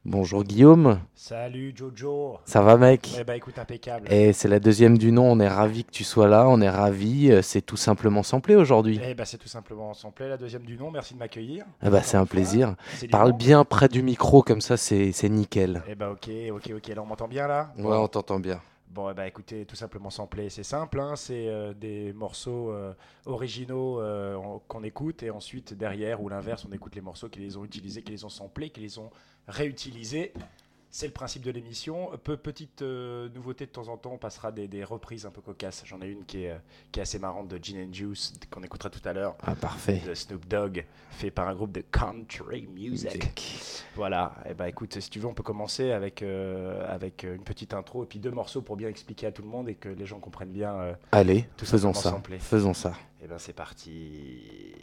Bonjour Guillaume. Salut Jojo. Ça va mec? Eh bah écoute, impeccable. Et c'est la deuxième du nom, on est ravis que tu sois là, on est ravis, c'est tout simplement samplé aujourd'hui. Eh bah c'est tout simplement samplé, la deuxième du nom, merci de m'accueillir. Eh bah c'est un plaisir. C'est du Parle bon. bien près du micro comme ça c'est nickel. Eh bah ok, là on m'entend bien là? Ouais, on t'entend bien. Bon, eh bah écoutez, tout simplement samplé, c'est simple, hein, c'est des morceaux originaux qu'on écoute et ensuite derrière ou l'inverse, on écoute les morceaux qui les ont utilisés, qui les ont samplés, qui les ont réutilisés. C'est le principe de l'émission. Petite nouveauté de temps en temps, on passera des reprises un peu cocasses. J'en ai une qui est assez marrante de Gin and Juice qu'on écoutera tout à l'heure. Ah parfait. De Snoop Dogg, fait par un groupe de country music. Voilà. Et bah écoute, si tu veux, on peut commencer avec une petite intro et puis deux morceaux pour bien expliquer à tout le monde et que les gens comprennent bien. Allez, tout faisons simplement ça. samplé. Faisons ça. Et ben c'est parti.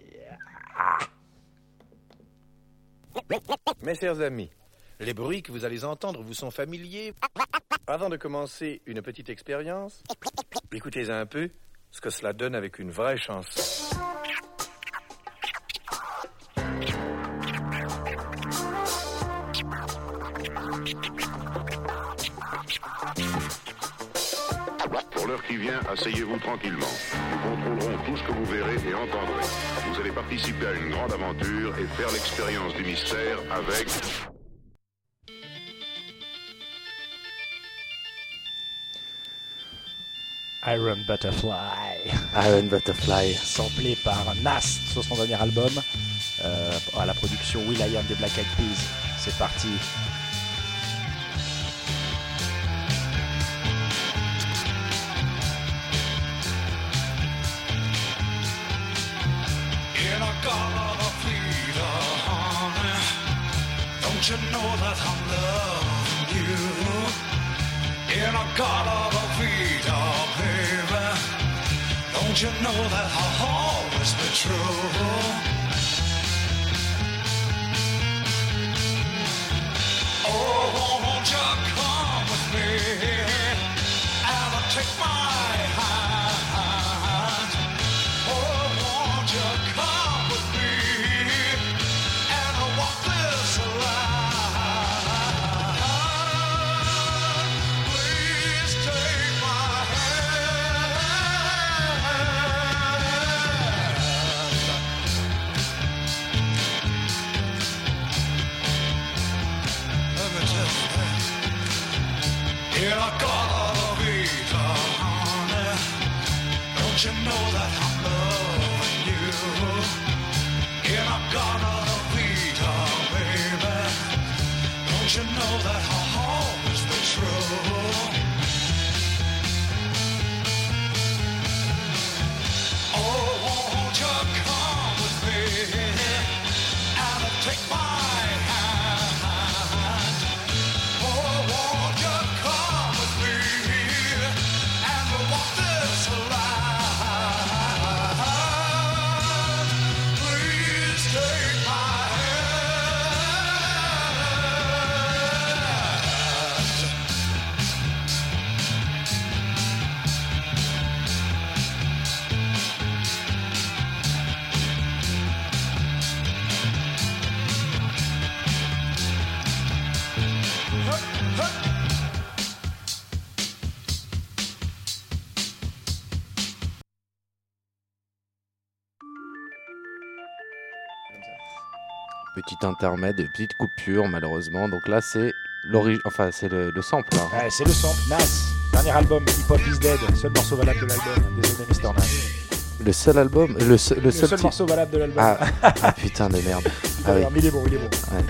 Mes chers amis, les bruits que vous allez entendre vous sont familiers. Avant de commencer une petite expérience, écoutez un peu ce que cela donne avec une vraie chanson. Pour l'heure qui vient, asseyez-vous tranquillement. Nous contrôlerons tout ce que vous verrez et entendrez. Vous allez participer à une grande aventure et faire l'expérience du mystère avec... Iron Butterfly. Iron Butterfly. Samplé par Nas sur son dernier album. À la production will.i.am des Black Eyed Peas. C'est parti. In a garden of Peter, honey, don't you know that I'm loving you? In a garden of Peter, baby, don't you know that I'll always be true? Oh, won't you come with me and take my hand? Oh, won't you come with me and walk this line? Please take my hand. Let me tell you, in a garden of Eden, honey, don't you know that I'm loving you? In a garden of Eden, baby, don't you know that I'll always be true? Oh, won't you come with me and take my hand? Oh, won't you come with me and walk this line? Please take my hand. Petit intermède, petite coupure malheureusement. Donc là c'est c'est le sample. Hein. Ouais, c'est le sample. Nas, dernier album, Hip Hop Is Dead, seul morceau valable de l'album. Désolé, Mr. Nas. Le seul album, le seul Seul morceau valable de l'album. Ah putain de merde. Ah oui. Mais il est bon, il est bon. Ouais.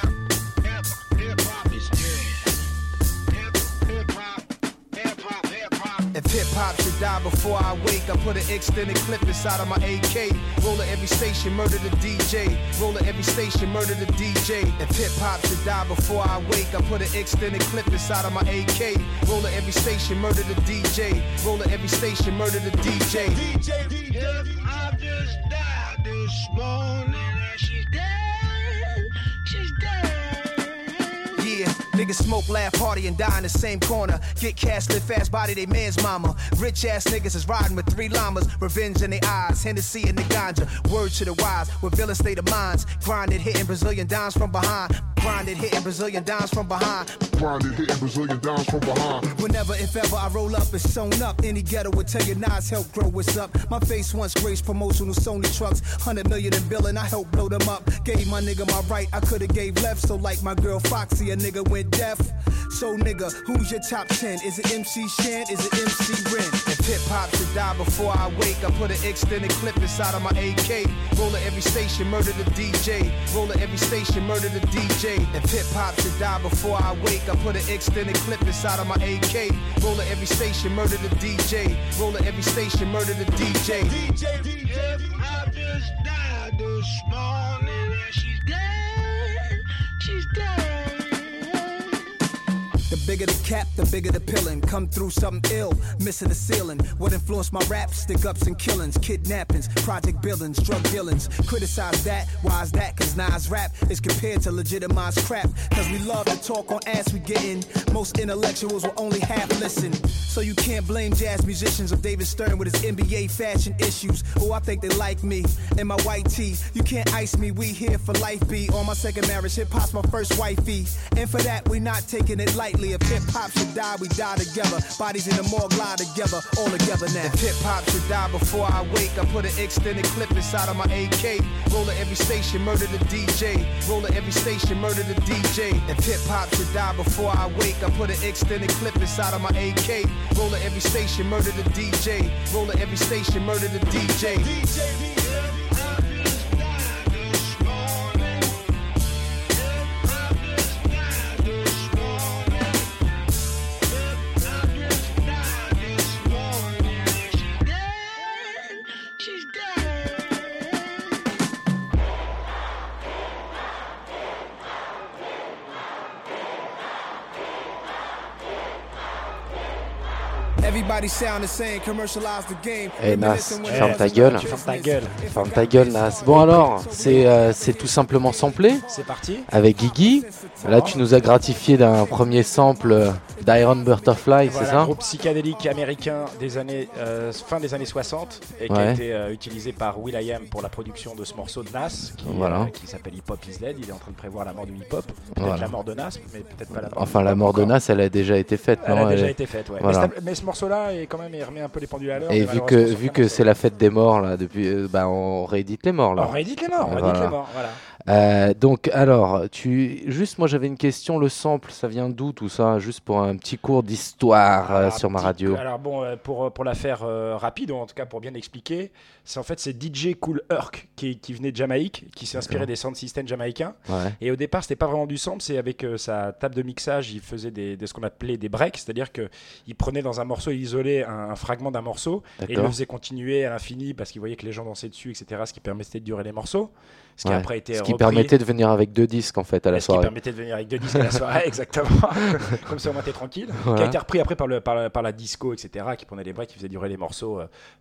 If hip-hop should die before I wake, I put an extended clip inside of my AK. Roll at every station, murder the DJ. Roll at every station, murder the DJ. If hip-hop should die before I wake, I put an extended clip inside of my AK. Roll at every station, murder the DJ. Roll at every station, murder the DJ. I just died this morning and she's dead. She's dead. Yeah, niggas smoke, laugh, party, and die in the same corner. Get cash, live fast, body they man's mama. Rich ass niggas is riding with 3 llamas. Revenge in their eyes, Hennessy in the ganja. Word to the wise, with villain state of minds. Grinded, hitting Brazilian dimes from behind. grinded, hitting Brazilian dimes from behind. Grinded, hitting Brazilian dimes from behind. Whenever, if ever I roll up, it's sewn up. Any ghetto would tell you Nas help grow what's up. My face once graced promotional Sony trucks. 100 million in billing, I helped blow them up. Gave my nigga my right, I could've gave left. So like my girl Foxy, a nigga went deaf. So nigga, who's your top 10? Is it MC Shan? Is it MC Ren? If hip hop should die before I wake, I put an extended clip inside of my AK. Roll at every station, murder the DJ. Roll at every station, murder the DJ. If hip hop should die before I wake, I put an extended clip inside of my AK. Roll at every station, murder the DJ. Roll at every station, murder the DJ. If I just died this morning and she's dead, she's dead. The bigger the cap, the bigger the pillin'. Come through something ill, missing the ceiling. What influenced my rap? Stick-ups and killings, kidnappings, project billings, drug dealings. Criticize that, why is that? Cause Nas rap is compared to legitimized crap. Cause we love to talk on ass we gettin'. Most intellectuals will only half listen. So you can't blame jazz musicians or David Stern with his NBA fashion issues. Oh, I think they like me and my white tee. You can't ice me, we here for life, B. On my second marriage, hip-hop's my first wifey. And for that, we not taking it lightly. If hip-hop should die, we die together. Bodies in the morgue lie together, all together now. If hip-hop should die before I wake, I put an extended clip inside of my AK. Roll at every station, murder the DJ. Roll at every station, murder the DJ. If hip-hop should die before I wake, I put an extended clip inside of my AK. Roll at every station, murder the DJ. Roll at every station, murder the DJ. Everybody sound the same, commercialize the game. Eh Nas, tu fermes ta gueule. Tu fermes ta gueule. Ferme ta gueule, Nas. Bon alors, c'est tout simplement samplé C'est parti. avec Guigui. Là, tu nous as gratifié d'un premier sample d'Iron Butterfly, c'est Voilà, ça? groupe psychédélique américain des années fin des années 60 et qui a été utilisé par will.i.am pour la production de ce morceau de Nas qui s'appelle Hip Hop Is Dead. Il est en train de prévoir la mort du hip hop, peut-être la mort de Nas, mais peut-être pas la mort. Enfin, la mort de Nas, elle a déjà été faite, Elle non? a déjà été faite, ouais. Voilà. Mais ce morceau-là est quand même, il remet un peu les pendules à l'heure. Et vu que c'est la fête des morts là, depuis, on réédite les morts là. On réédite les morts, voilà. Donc alors, juste moi j'avais une question, le sample, ça vient d'où tout ça? Juste pour un petit cours d'histoire sur ma radio. Alors bon, pour la faire rapide, ou en tout cas pour bien l'expliquer, c'est DJ Kool Herc qui venait de Jamaïque, qui s'est inspiré des sound systems jamaïcains. Ouais. Et au départ, c'était pas vraiment du sample, c'est avec sa table de mixage, il faisait ce qu'on appelait des breaks, c'est-à-dire qu'il prenait dans un morceau, il isolait un fragment d'un morceau et il le faisait continuer à l'infini parce qu'il voyait que les gens dansaient dessus, etc. Ce qui permettait de durer les morceaux. Ce qui après était repris. Permettait de venir avec 2 disques en fait à la soirée. Ce qui permettait de venir avec 2 disques à la soirée, exactement. Comme ça, au moins t'es tranquille. Voilà. Qui a été repris après par la disco, etc. Qui prenait les breaks, qui faisait durer les morceaux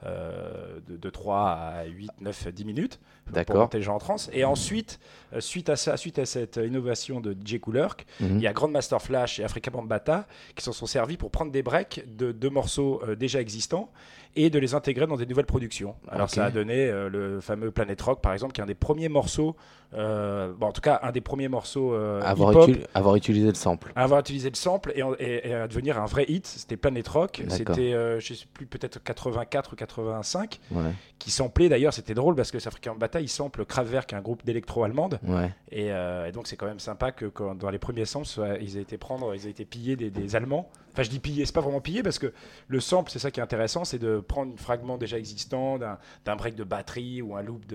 de 3 à 8, 9, 10 minutes. Pour monter les gens en transe. Et ensuite, suite à cette innovation de DJ Kool Herc, il y a Grandmaster Flash et Afrika Bambaataa qui s'en sont servis pour prendre des breaks de morceaux déjà existants et de les intégrer dans des nouvelles productions. Alors ça a donné le fameux Planet Rock, par exemple, qui est un des premiers morceaux, en tout cas un des premiers morceaux avoir utilisé le sample. Avoir utilisé le sample et à devenir un vrai hit. C'était Planet Rock. C'était, je sais plus, peut-être 84 ou 85, qui samplait. D'ailleurs, c'était drôle parce que Afrika Bambaataa, il sample Kraftwerk, un groupe d'électro-allemande. Et donc c'est quand même sympa que dans les premiers samples, ils aient été pillés des Allemands. Enfin, je dis piller, c'est pas vraiment piller parce que le sample, c'est ça qui est intéressant, c'est de prendre un fragment déjà existant d'un break de batterie ou un loop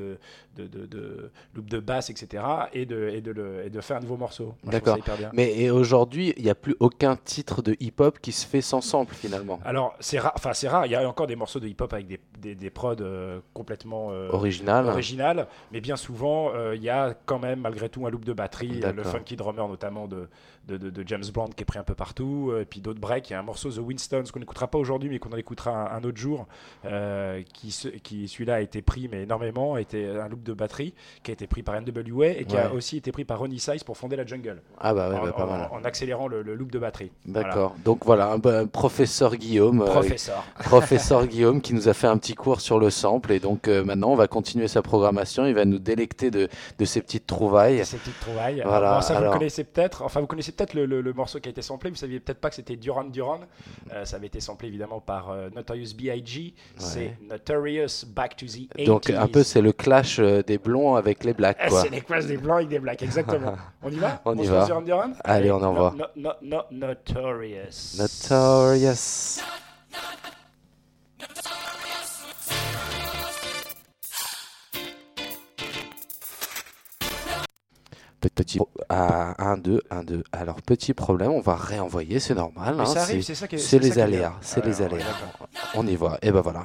de basse, etc. et de faire un nouveau morceau. Moi, d'accord. Je trouve ça hyper bien. Mais aujourd'hui, il n'y a plus aucun titre de hip-hop qui se fait sans sample finalement. Alors, c'est rare. Il y a encore des morceaux de hip-hop avec des prods complètement originales, mais bien souvent, il y a quand même malgré tout un loop de batterie, le funky drummer notamment de James Brown qui est pris un peu partout, et puis d'autres breaks. Il y a un morceau The Winstons qu'on n'écoutera pas aujourd'hui, mais qu'on en écoutera un autre jour, qui celui-là a été pris, mais énormément, était un loop de batterie qui a été pris par NWA NWA et qui a Ouais. aussi été pris par Ronnie Size pour fonder la Jungle. Ah bah ouais, en, bah, pas mal. en accélérant le loop de batterie. D'accord. Donc voilà, un professeur Guillaume. Professeur. Professeur Guillaume qui nous a fait un petit cours sur le sample. Et donc maintenant, on va continuer sa programmation. Il va nous délecter de ces petites trouvailles. Ces petites trouvailles. Voilà, Bon, ça, alors- vous connaissez peut-être. Enfin, vous connaissez peut-être le morceau qui a été samplé. Vous saviez peut-être pas que c'était Duran Duran. Ça avait été samplé évidemment par Notorious B.I.G. C'est Notorious Back to the 80s. Donc un peu, c'est le clash des blonds avec les blacks, quoi. C'est les classes des blancs avec des blacks, exactement. On y va? On y se va. lance Duran Duran? Allez, on envoie. Notorious. Notorious. Petit 1, 2, 1, 2. Alors, petit problème, on va réenvoyer, c'est normal. Mais hein, ça arrive, c'est ça qui est- c'est c'est ça les qui est aléas, bien. c'est les Ouais, aléas. d'accord. On y va, et ben voilà.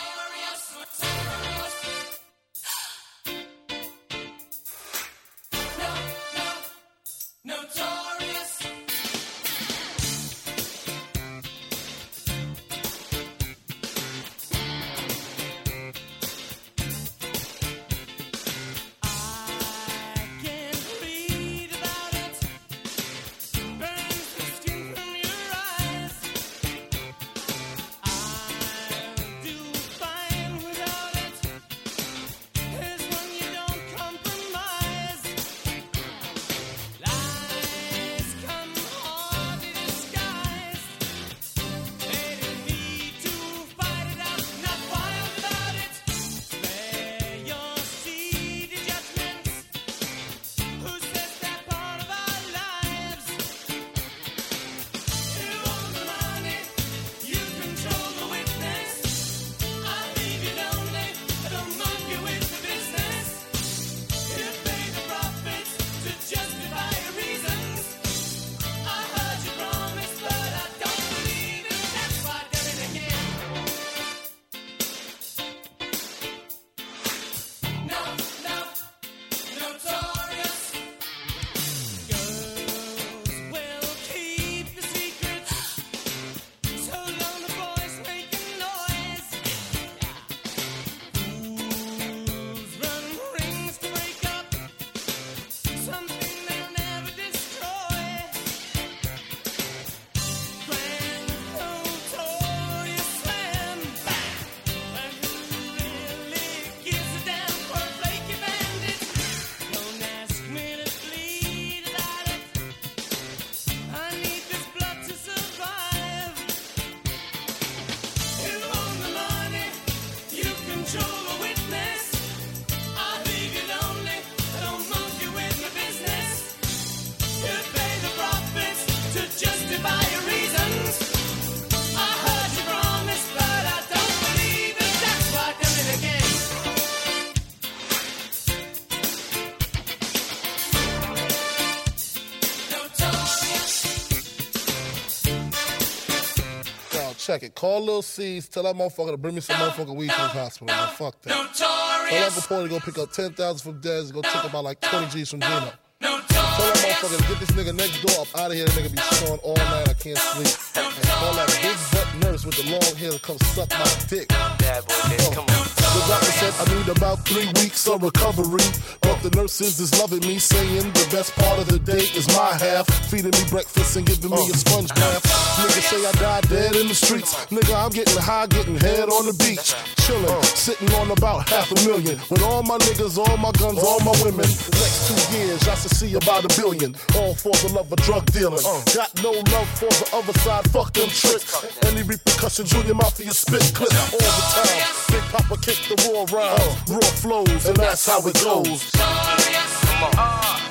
Check it. Call Lil C's. Tell that motherfucker to bring me some motherfucking weed to the hospital. Man. Fuck that. Tell Uncle Paul to go pick up 10,000 from Dez and go take about like 20 G's from Gino. Tell that motherfucker to get this nigga next door up out of here. That nigga be snoring all night. I can't sleep. And call that big butt nurse with the long hair to come suck my dick. Bad boy, baby, come on. The doctor said I need about 3 weeks of recovery. But the nurses is loving me, saying the best part of the day is my half. Feeding me breakfast and giving me a sponge bath. Niggas say I died dead in the streets. Nigga, I'm getting high, getting head on the beach. Chillin', sitting on about $500,000. With all my niggas, all my guns, all my women. Next 2 years, I should see about $1 billion. All for the love of drug dealing. Got no love for the other side, fuck them tricks. Any repercussions, Junior Mafia spit clip all the time. Big Papa kick the raw rhymes, raw flows, and that's how it goes. Come on.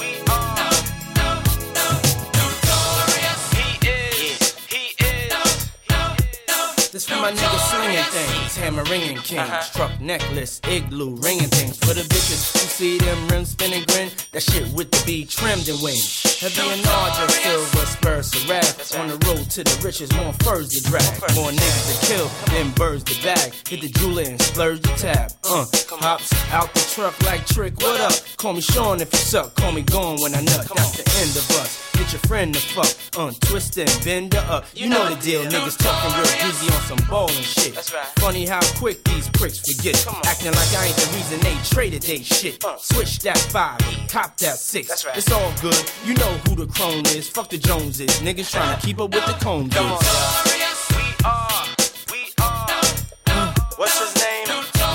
This for my niggas slinging things, hammer-ringing kings, truck necklace, igloo, ringing things. For the bitches who see them rims spinning grin, that shit with the B trimmed and wings. Heavy and larger, silver spurs to wrath. On the road to the riches, more furs to drag. More niggas to kill, then birds to bag. Hit the jeweler and splurge the tab. Hops out the truck like Trick, what up? Call me Sean if you suck, call me gone when I nut. That's the end of us. get your friend to fuck. Twist and bend her up. You know the deal, niggas talking real greasy on some ballin' shit. That's right. Funny how quick these pricks forget. Acting like I ain't the reason they traded they shit. Switch that 5, cop that 6. That's right. It's all good. You know who the crone is. Fuck the Joneses. Niggas trying to keep up with the Combs. Come on, y'all. We are. What's his name?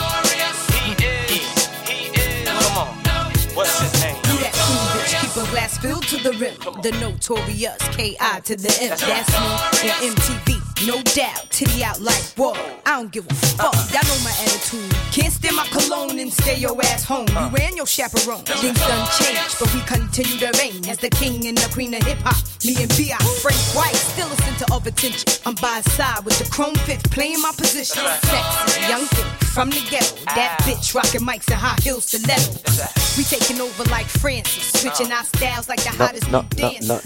He is. Come on. What's his name? You that cool bitch, keep a glass filled to the rim. The notorious K.I. to the M. That's me on MTV. No doubt, titty out like whoa. I don't give a fuck. Y'all know my attitude. Can't stand my cologne and stay your ass home. You and your chaperone. Things done changed, but we continue to reign as the king and the queen of hip hop. Me and B.I. Frank White, still a center of attention. I'm by his side with the chrome fifth, playing my position. Sexy, young thing from the ghetto. That bitch rocking mics and high heels stilettos. We taking over like Francis, switching our styles like the hottest new dancers.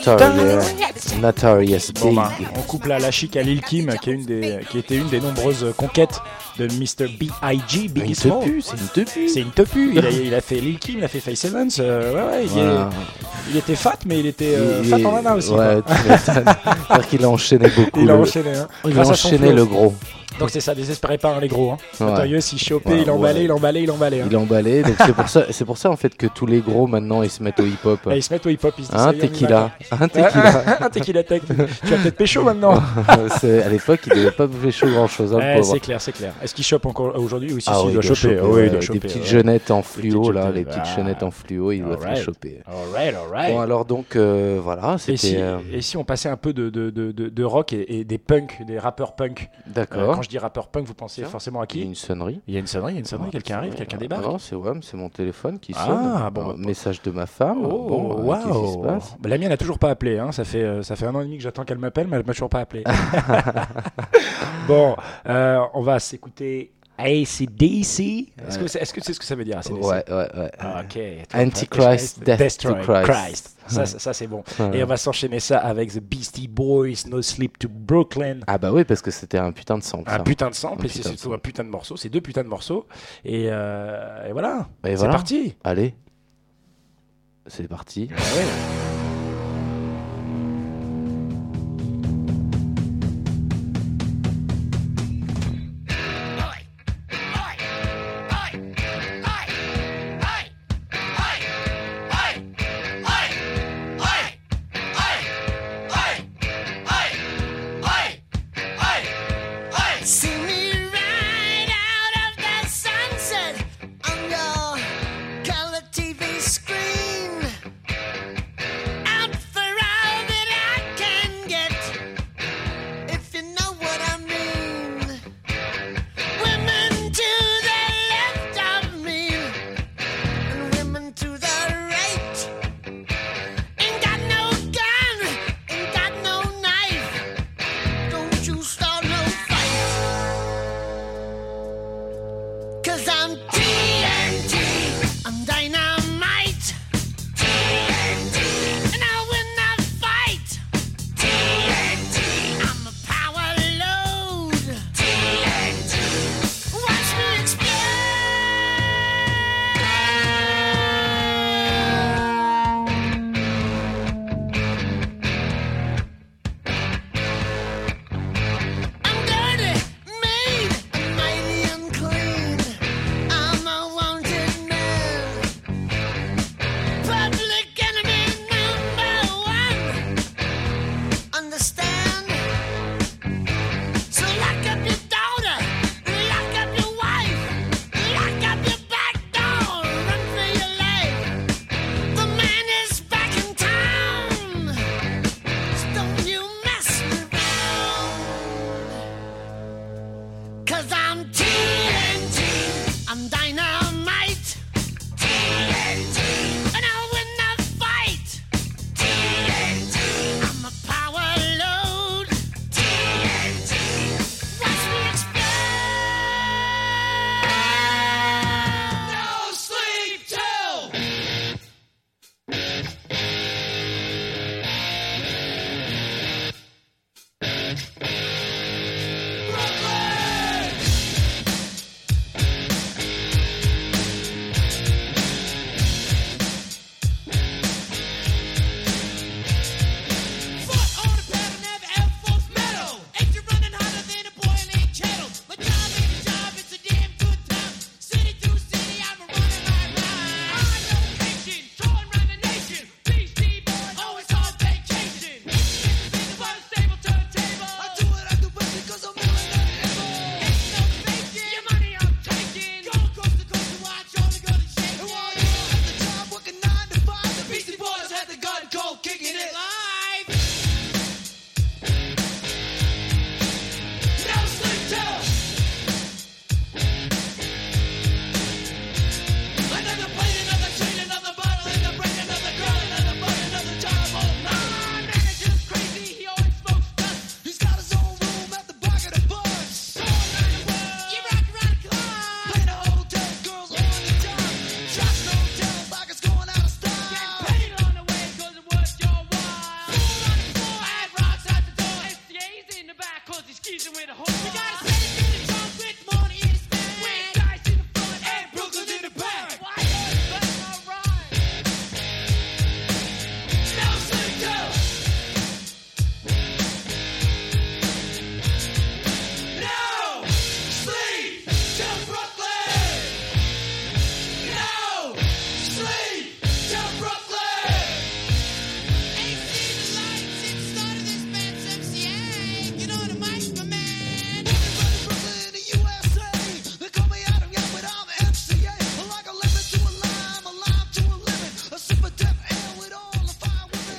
Notorious Bon, Big. bah, on coupe là la chic à Lil Kim, qui était une des nombreuses conquêtes de Mr. B.I.G. Biggie Small. C'est une tepu. Il a fait Lil Kim, il a fait Face Evans. Il était fat, mais il était fat en nana aussi. Ouais, tu m'étonnes. C'est-à-dire qu'il a enchaîné beaucoup. Il a enchaîné, hein. Il a enchaîné le gros. Donc c'est ça, désespérez pas hein, les gros. Hein. Ouais. Notorious, il chopait, il emballait. Hein. Il emballait, donc c'est pour ça en fait que tous les gros maintenant ils se mettent au hip-hop. Ils se mettent au hip-hop, ils se disent Un tequila. Un tequila tech. Tu vas peut-être pécho maintenant. À l'époque, il devait pas pécho grand-chose. Hein, c'est clair. Est-ce qu'il chope encore aujourd'hui ou si oui, il doit choper oui, des petites jeunettes en fluo là, les petites jeunettes en fluo, il doit les choper. Alright. Bon alors donc voilà, c'était. Et si on passait un peu de rock et des punks, des rappeurs punk. D'accord. Quand je dis rappeur punk, vous pensez forcément à qui? Il y a une sonnerie. Quelqu'un arrive, quelqu'un débarque. Non, c'est mon téléphone qui sonne. Bon, message de ma femme. Qu'est-ce qui se passe? La mienne n'a toujours pas appelé. Hein. Ça fait 1 an et demi que j'attends qu'elle m'appelle, mais elle m'a toujours pas appelé. Bon, on va s'écouter AC/DC. Est-ce que tu sais ce que ça veut dire AC/DC? Ouais. Ok. Antichrist, Death to Christ. Ça c'est bon. Et on va s'enchaîner ça avec The Beastie Boys, No Sleep to Brooklyn. Ah bah oui, parce que c'était un putain de sample. Un putain de sample, et c'est surtout un putain de morceau. C'est 2 putains de morceaux. Et voilà. C'est parti. Allez. C'est parti. Ouais. See me right out of that sunset on your color TV screen.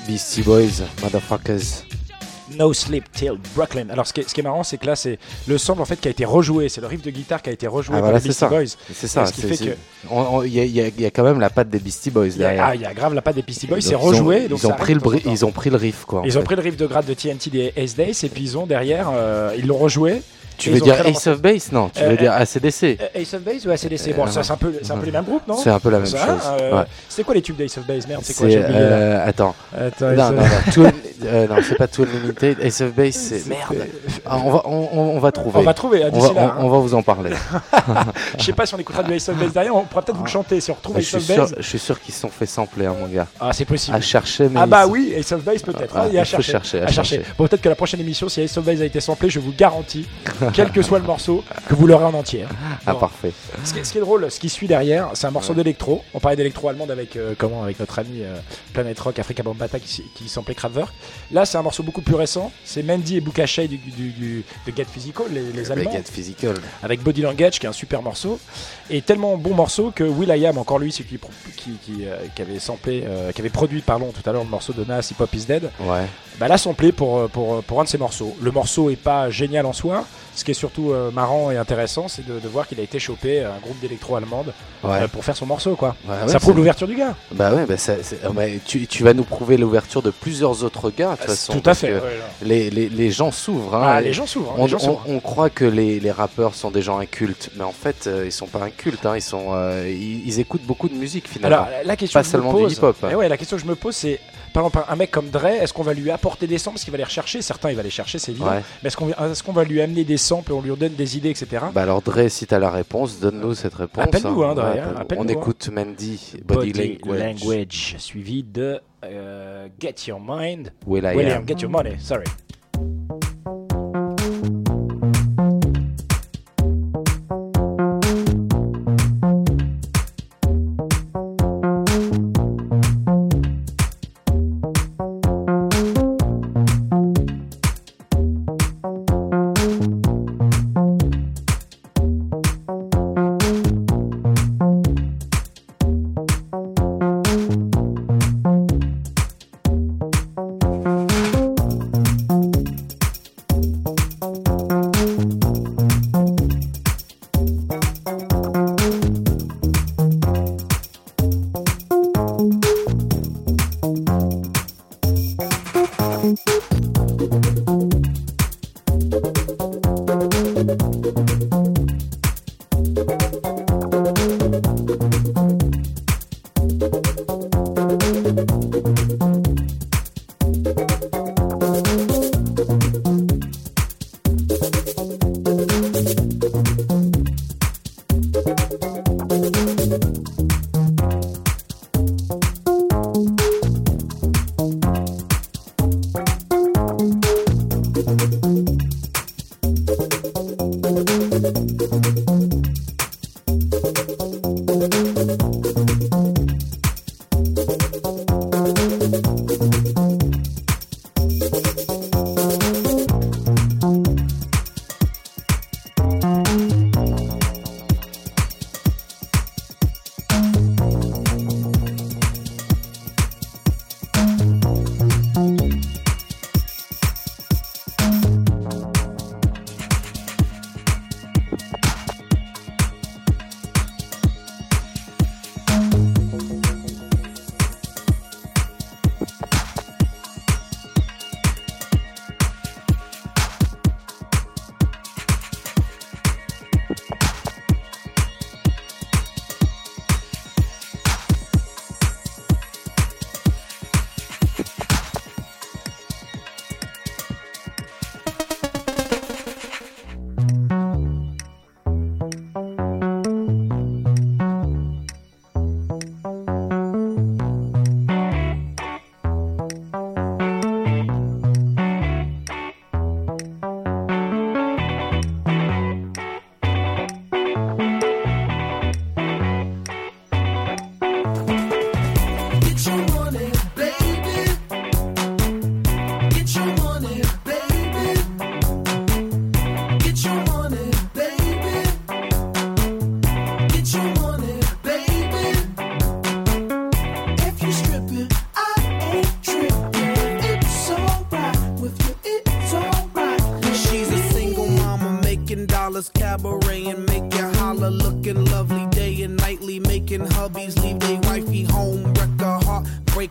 Beastie Boys, motherfuckers. No Sleep Till Brooklyn. Alors ce qui est marrant, c'est que là c'est le sample en fait qui a été rejoué, c'est le riff de guitare qui a été rejoué par les Beastie Boys. C'est ça. Ce qui fait que il y a quand même la patte des Beastie Boys derrière. Il y a grave la patte des Beastie Boys, c'est rejoué. Ils ont pris le riff quoi. Ils ont pris le riff de grade de TNT des Ace Days et puis ils ont derrière ils l'ont rejoué. Tu veux dire Ace of Base? Non, tu veux dire AC/DC. Ace of Base ou AC/DC? Bon, ça c'est un peu les mêmes groupes, non? C'est un peu la même chose. Ouais. C'est quoi les tubes d'Ace of Base? Merde, c'est quoi? J'ai oublié. Attends. Non, c'est pas Tool Limited. Ace of Base, c'est merde. On va trouver. On va trouver. D'ici là. On va vous en parler. Je sais pas si on écoutera du Ace of Base derrière. On pourra peut-être vous le chanter si on retrouve Ace of Base. Je suis sûr qu'ils se sont fait sampler, mon gars. Ah, c'est possible. À chercher. Ah bah oui, Ace of Base peut-être. Il faut chercher. Bon, peut-être que la prochaine émission, si Ace of Base a été samplé, je vous garantis, quel que soit le morceau, que vous l'aurez en entier. Ah, parfait. Ce qui est drôle, ce qui suit derrière, c'est un morceau d'électro. On parlait d'électro allemande avec notre ami Planet Rock, Afrika Bambaataa qui samplait Kraftwerk. Là, c'est un morceau beaucoup plus récent. C'est Mandy et Bukashay de Get Physical, les Allemands. Get Physical. Avec Body Language, qui est un super morceau. Et tellement bon morceau que will.i.am, encore lui, c'est qui avait samplé, qui avait produit, tout à l'heure, le morceau de Nas, Hip Hop Is Dead. Ouais. Bah, l'a samplé pour un de ses morceaux. Le morceau est pas génial en soi. Ce qui est surtout marrant et intéressant, c'est de voir qu'il a été chopé un groupe d'électro-allemande pour faire son morceau, quoi. Ça prouve l'ouverture du gars. Bah ouais, tu vas nous prouver l'ouverture de plusieurs autres gars, de toute façon. Tout à fait. Les gens s'ouvrent. Hein, les gens s'ouvrent. On croit que les rappeurs sont des gens incultes, mais en fait, ils sont pas incultes. Hein, ils écoutent beaucoup de musique, finalement. Alors, la question pas seulement du hip-hop. La question que je me pose, c'est... Par exemple, un mec comme Dre, est-ce qu'on va lui apporter des samples? Parce qu'il va les rechercher. Certains, il va les chercher, c'est évident. Ouais. Mais est-ce qu'on va lui amener des samples et on lui donne des idées, etc. Bah alors, Dre, si t'as la réponse, donne-nous cette réponse. Appelle-nous, Dre. On écoute Mandy, Body Language, suivi de Get Your Mind. will.i.am. Get Your Money, sorry.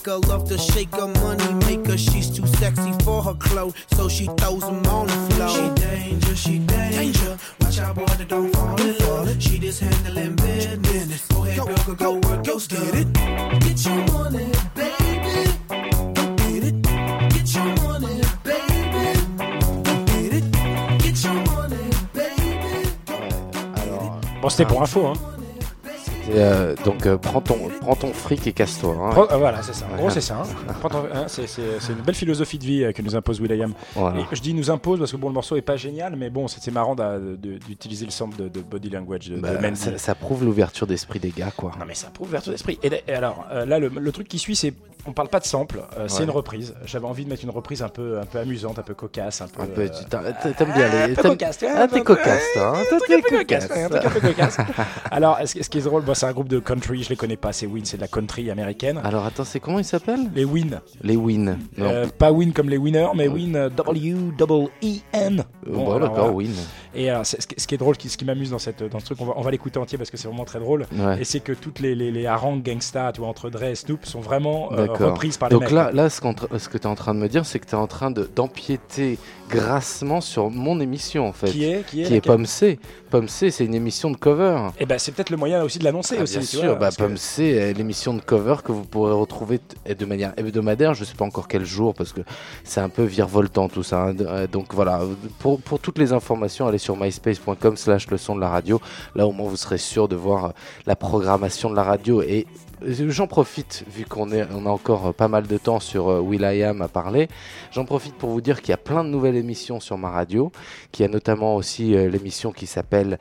maker, love to shake her money maker. She's too sexy for her clothes, so she throws them on the floor. She danger. Watch out, boy, that don't fall in love. She just handling business. Go ahead, girl, go work your stuff. Get it? Get your money, baby. Go get it. Get your money, baby. Go get it. Get your money, baby. Bon, c'était pour info, hein. Donc prends ton fric et casse-toi. Hein. Voilà, c'est ça. En gros, c'est ça. Hein. C'est une belle philosophie de vie que nous impose will.i.am. Voilà. Et je dis nous impose parce que bon, le morceau est pas génial, mais bon, c'est marrant d'utiliser le sample de body language de Mendy. Ça prouve l'ouverture d'esprit des gars, quoi. Non, mais ça prouve l'ouverture d'esprit. Et alors, là, le truc qui suit, c'est on parle pas de sample, c'est une reprise. J'avais envie de mettre une reprise un peu amusante, un peu cocasse, un peu. T'aimes bien les. T'es cocasse, t'es cocasse, hein. T'es cocasse. Un peu cocasse. Alors, ce qui est drôle, c'est un groupe de country, je les connais pas, c'est Win, c'est de la country américaine. Alors attends, c'est comment ils s'appellent ? Les Win. Les Win. Pas Win comme les winners, mais Win W-E-E-N. Bon, d'accord, voilà. Win. Et ce qui est drôle, ce qui m'amuse dans ce truc, on va l'écouter entier parce que c'est vraiment très drôle. Ouais. Et c'est que toutes les harangues gangsta, tu vois, entre Dre et Snoop sont vraiment reprises par les mecs. Donc là, ce que tu es en train de me dire, c'est que tu es en train d'empiéter grassement sur mon émission, en fait. Qui est Pomme C. Pomme C, c'est une émission de cover. Et ben c'est peut-être le moyen aussi de l'annoncer aussi. Bien sûr, Pomme C est l'émission de cover que vous pourrez retrouver de manière hebdomadaire. Je sais pas encore quel jour parce que c'est un peu virevoltant tout ça. Hein. Donc voilà, pour toutes les informations, allez sur myspace.com/le son de la radio. Là au moins vous serez sûr de voir la programmation de la radio. Et j'en profite, vu qu'on a encore pas mal de temps sur will.i.am à parler, j'en profite pour vous dire qu'il y a plein de nouvelles émissions sur ma radio, qu'il y a notamment aussi l'émission qui s'appelle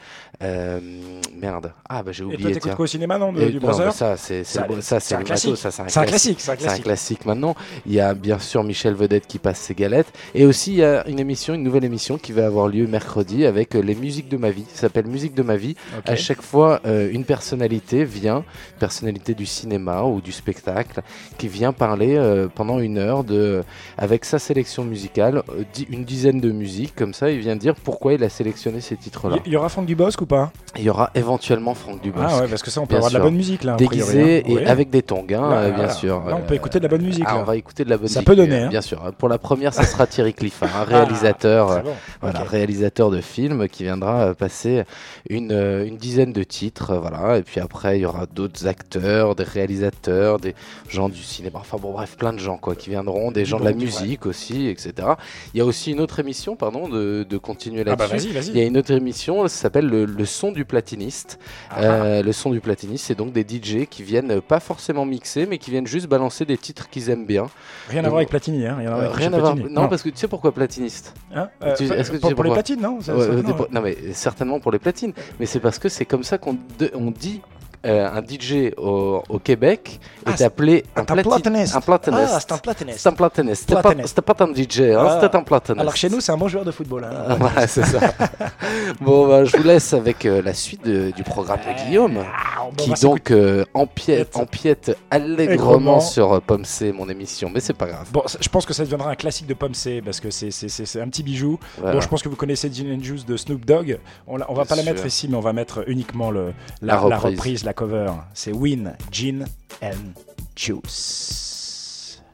j'ai oublié. Et toi t'écoutes quoi au cinéma, non, du Brother? Non, ça c'est un classique. C'est un classique. C'est un classique maintenant. Il y a bien sûr Michel Vedette qui passe ses galettes, et aussi il y a une nouvelle émission qui va avoir lieu mercredi avec les musiques de ma vie. Ça s'appelle Musique de ma vie. Okay. À chaque fois une personnalité du cinéma ou du spectacle qui vient parler pendant une heure avec sa sélection musicale, une dizaine de musiques comme ça. Il vient dire pourquoi il a sélectionné ces titres-là. Il y aura Franck Dubosc ou pas? Il y aura éventuellement Franck Dubosc. Ah ouais, parce que ça on peut avoir de la bonne musique là. Déguisé et avec des tongs, bien sûr. Là on peut écouter de la bonne musique. On va écouter de la bonne musique. Ça peut donner. Bien sûr. Pour la première, ça sera Thierry Clifford, un réalisateur, réalisateur de films qui viendra passer une dizaine de titres, voilà. Et puis après il y aura d'autres acteurs, des réalisateurs, des gens du cinéma, enfin bon bref, plein de gens quoi qui viendront, des gens de la musique aussi, etc. Il y a aussi une autre émission, de continuer là-dessus. Vas-y. Il y a une autre émission, ça s'appelle le son du platiniste. Le son du platiniste, c'est donc des DJ qui viennent pas forcément mixer, mais qui viennent juste balancer des titres qu'ils aiment bien. Rien à voir avec Platini, hein. Rien à voir. Non, parce que tu sais pourquoi platiniste? Est-ce que pour les platines, non? Non, mais certainement pour les platines. Mais c'est parce que c'est comme ça qu'on dit. Un DJ au Québec est appelé un platiniste. C'est un platiniste. C'est un platiniste. C'était pas un DJ, hein, c'était un platiniste. Alors que chez nous, c'est un bon joueur de football. Hein. Voilà, c'est ça. Bon, je vous laisse avec la suite du programme de Guillaume, qui donc empiète allègrement sur Pomme C, mon émission, mais c'est pas grave. Bon, je pense que ça deviendra un classique de Pomme C, parce que c'est un petit bijou. Voilà. Bon, je pense que vous connaissez Gin and Juice de Snoop Dogg. On va pas la mettre ici, mais on va mettre uniquement la reprise, la cover. C'est Win, Gin and Juice.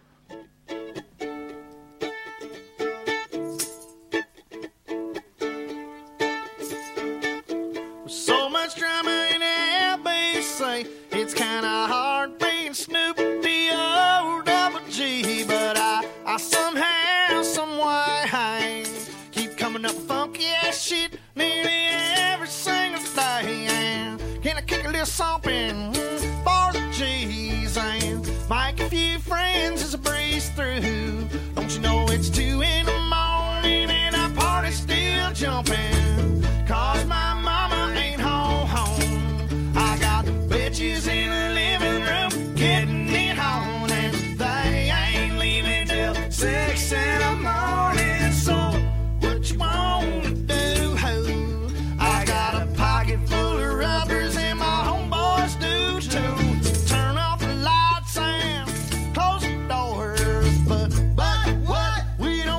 So much drama in LBC, it's kinda hard being Snoop D-O-double-G, but I somehow, someway, keep coming up with funky ass shit nearly every single day. Can I kick a little something for the G's and make a few friends as I breeze through? Don't you know it's 2 in the morning and our party's still jumping? Cause my mama ain't home. I got the bitches in the living room getting it on, and they ain't leaving till 6 in the morning. So what you wanna do, ho? I got a pocket full of rubbers and my homeboys do too. Turn off the lights and close the doors, but what? We don't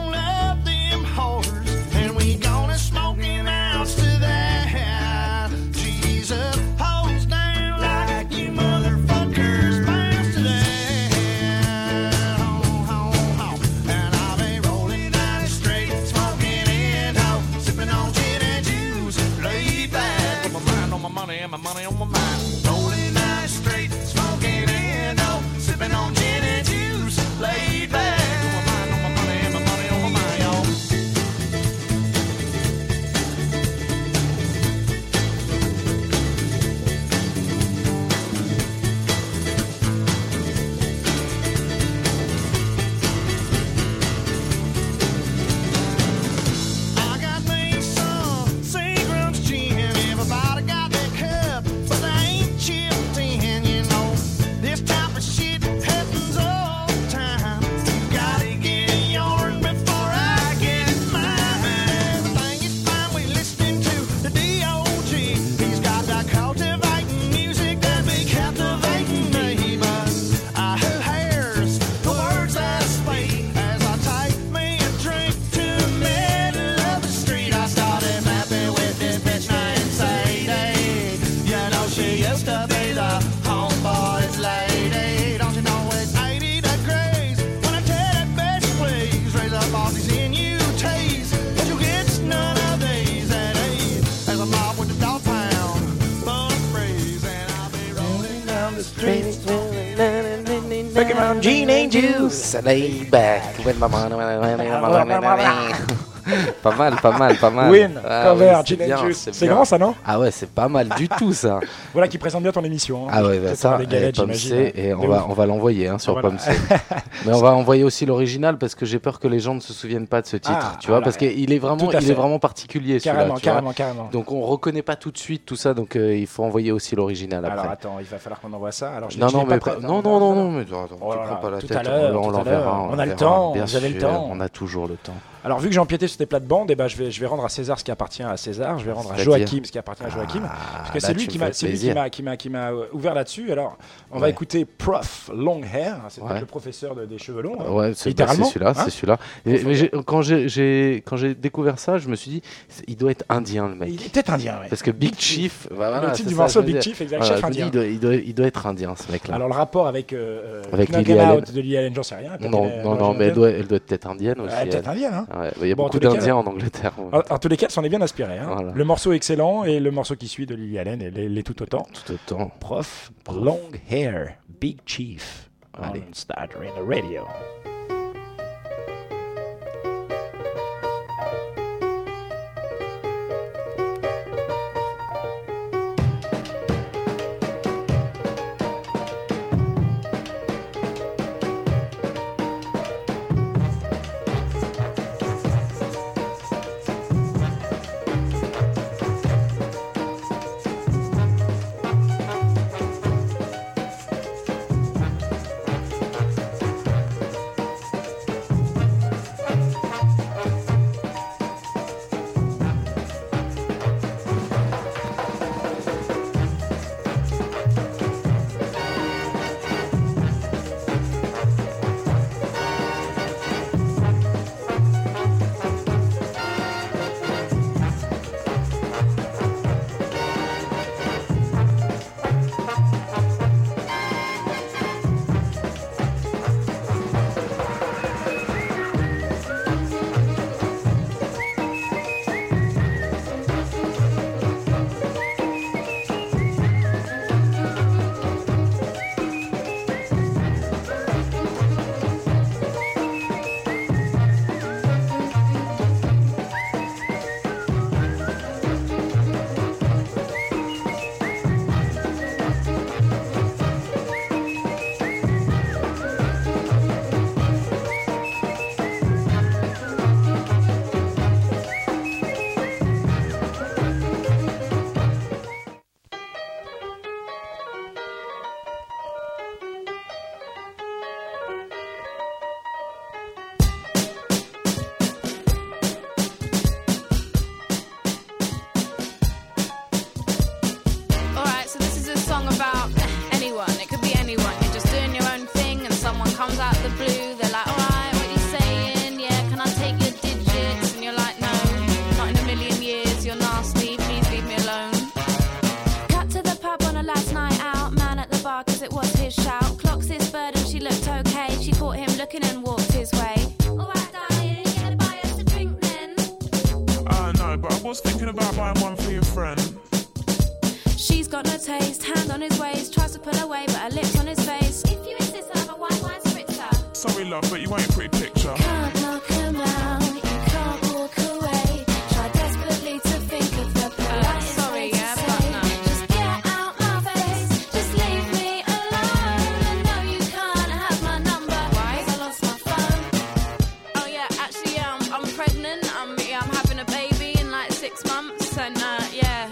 Come on, gin and juice. Lay back with my money. Pas mal. Win, cover, oui, gin and juice. C'est bien. grand ça, non? Ah ouais, c'est pas mal du tout ça. Voilà qui présente bien ton émission. Hein. Ah ouais, bah ça, les galettes, Pomme C, et on va l'envoyer hein, sur voilà. Pomme C. Mais on va envoyer aussi l'original parce que j'ai peur que les gens ne se souviennent pas de ce titre, tu vois, parce qu'il est vraiment particulier celui-là. Carrément. Donc on reconnaît pas tout de suite tout ça, donc il faut envoyer aussi l'original après. Alors attends, il va falloir qu'on envoie ça. Alors, non, mais tu Oh là prends pas la tout tête, à l'heure, on l'enverra. On a le temps, bien vous avez le sûr, temps. On a toujours le temps. Alors vu que j'ai empiété sur tes plates-bandes, je vais rendre à César ce qui appartient à César, je vais rendre à C'est-à-dire Joachim ce qui appartient à Joachim, parce que c'est là, lui tu qui me m'a fais qui m'a ouvert là-dessus. Alors on va écouter Prof Long Hair, c'est Ouais. le professeur des cheveux longs. hein. Ouais, c'est littéralement. celui-là, hein. c'est celui-là. Mais quand j'ai découvert ça, je me suis dit, il doit être indien le mec. Il est peut-être indien, ouais. Parce que Big Chief, le titre du morceau Big Chief, exact, chef indien. Il doit être indien ce mec-là. Alors le rapport avec Lily Allen de Lily Allen, j'en sais rien. Non, mais elle doit être être indienne aussi. Elle est peut-être indienne. Hein. Ouais, il y a Bon, en beaucoup tous les d'Indiens cas- en Angleterre. En tous les cas, s'en est bien inspiré. Hein. Voilà. Le morceau est excellent et le morceau qui suit de Lily Allen est tout autant. Tout autant. Prof Long Hair, Big Chief. Allez. On Start the Radio. Alright, so this is a song about anyone. It could be anyone. You're just doing your own thing and someone comes out of the blue. They're like, alright, what are you saying? Yeah, can I take your digits? And you're like, no, not in a million years. You're nasty, please leave me alone. Cut to the pub on a last night out. Man at the bar cause it was his shout. Clocks his bird and she looked okay. She caught him looking and walked his way. Alright, darling, you gonna buy us a drink then? No, but I was thinking about buying one for your friend. She's got no taste, hand on his waist, tries to pull away, but her lips on his face. If you insist, I'll have a white wine spritzer. Sorry, love, but you ain't a pretty picture. Can't knock him out, you can't walk away. Try desperately to think of the politest way to say. Just get out my face, just leave me alone. And no, you can't have my number. Why? 'Cause I lost my phone. Oh yeah, actually, I'm pregnant. I'm having a baby in like 6 months, and yeah.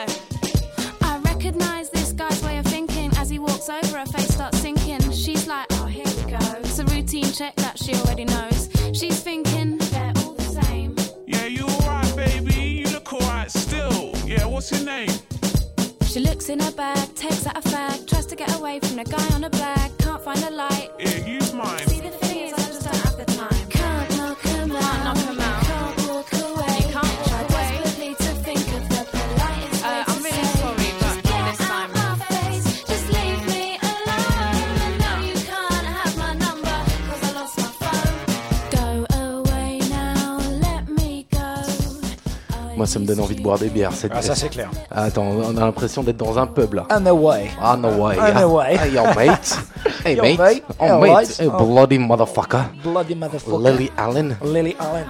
I recognise this guy's way of thinking. As he walks over, her face starts sinking. She's like, oh, here we go. It's a routine check that she already knows. She's thinking, they're all the same. Yeah, you alright, baby? You look alright still. Yeah, what's your name? She looks in her bag, takes out a fag, tries to get away from the guy on the bag. Can't find a light. Yeah, use mine. See, the thing is, I just don't have the time. Can't knock him out. Can't walk away. You can't walk away. Desperately to think of the politest way to I'm really say. sorry, but not this time. Just leave me alone. And no, you can't have my number, 'cause I lost my phone. Go away now, let me go. Moi, ça me donne envie de boire des bières. Ah, ça, c'est clair. Attends, on a l'impression d'être dans un pub là. On the way. On the way. On the way. Hey, yo, mate. Hey Yo, mate, mate. oh Hey, mate, right. hey, Oh. bloody motherfucker, Bloody motherfucker. Lily Allen. Lily Allen.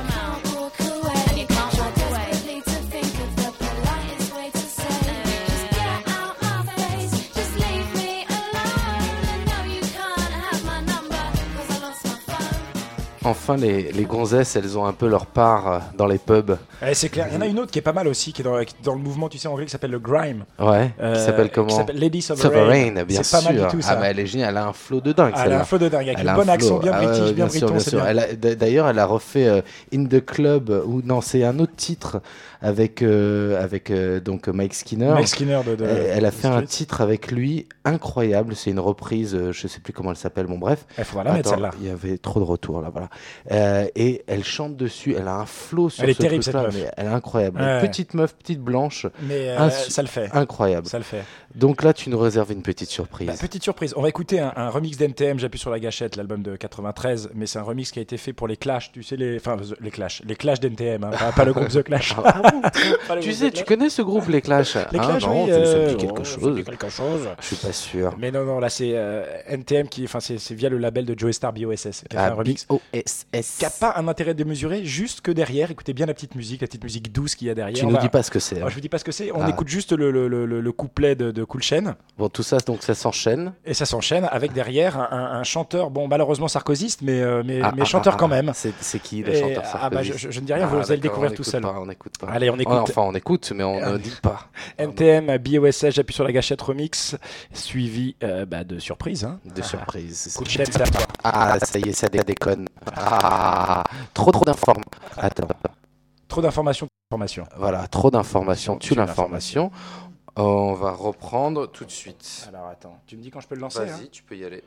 Enfin, les gonzesses, elles ont un peu leur part dans les pubs. C'est clair. Il y en a une autre qui est pas mal aussi, qui est dans le mouvement, tu sais, anglais, qui s'appelle le grime. Ouais, qui s'appelle comment? Qui s'appelle Lady Sovereign. Bien c'est sûr. pas mal du tout, ça. Ah, mais elle est géniale, elle a un flow de dingue. Elle a un flow de dingue, avec un bon accent bien british, bien breton, c'est bien. D'ailleurs, elle a refait In the Club, ou non, c'est un autre titre avec donc Mike Skinner. Mike Skinner elle a fait un Street. titre avec lui incroyable. C'est une reprise, je sais plus comment elle s'appelle. Bon, bref. Il faudra la mettre, celle-là. Il y avait trop de retours là, voilà. Et elle chante dessus. Elle a un flow sur Elle est ce terrible, truc-là, cette meuf. mais elle est incroyable. Ouais. Petite meuf, petite blanche. Mais ça le fait. Incroyable. Ça le fait. Donc là, tu nous réserves une petite surprise. Petite surprise. On va écouter un remix d'NTM. J'appuie sur la gâchette, l'album de 93, mais c'est un remix qui a été fait pour les Clash. Tu sais les Clash d'NTM, hein, pas le groupe The Clash. Pas le Tu groupe sais, The tu Clash. connais ce groupe, les Clash? Les Clash, non, oui, ça me dit quelque ça chose. me dit quelque chose. Je suis pas sûr. Mais non, là c'est NTM c'est via le label de Joey Star BOSS qui a fait un remix. BOSS. Qui n'a pas un intérêt démesuré, juste que derrière, écoutez bien la petite musique douce qu'il y a derrière. Tu nous dis pas ce que c'est. Je vous dis pas ce que c'est. On écoute juste le couplet de Cool Chain. Bon, tout ça, donc ça s'enchaîne. Et ça s'enchaîne avec derrière un chanteur, bon malheureusement sarkozyste, mais chanteur quand même. C'est qui le chanteur sarkozyste? Je ne dis rien, vous allez le découvrir tout seul. On n'écoute pas. Allez, on écoute. Enfin, on écoute, mais on ne dit pas. NTM, BOSS, j'appuie sur la gâchette remix, suivi de surprise. Hein. De surprise. Cool Chain, c'est à toi. Ah, ça y est, ça déconne. Ah, trop d'informations. Attends. Trop d'informations. Voilà, trop d'informations, tue l'information. On va reprendre tout de suite. Alors attends, tu me dis quand je peux le lancer? Vas-y, tu peux y aller.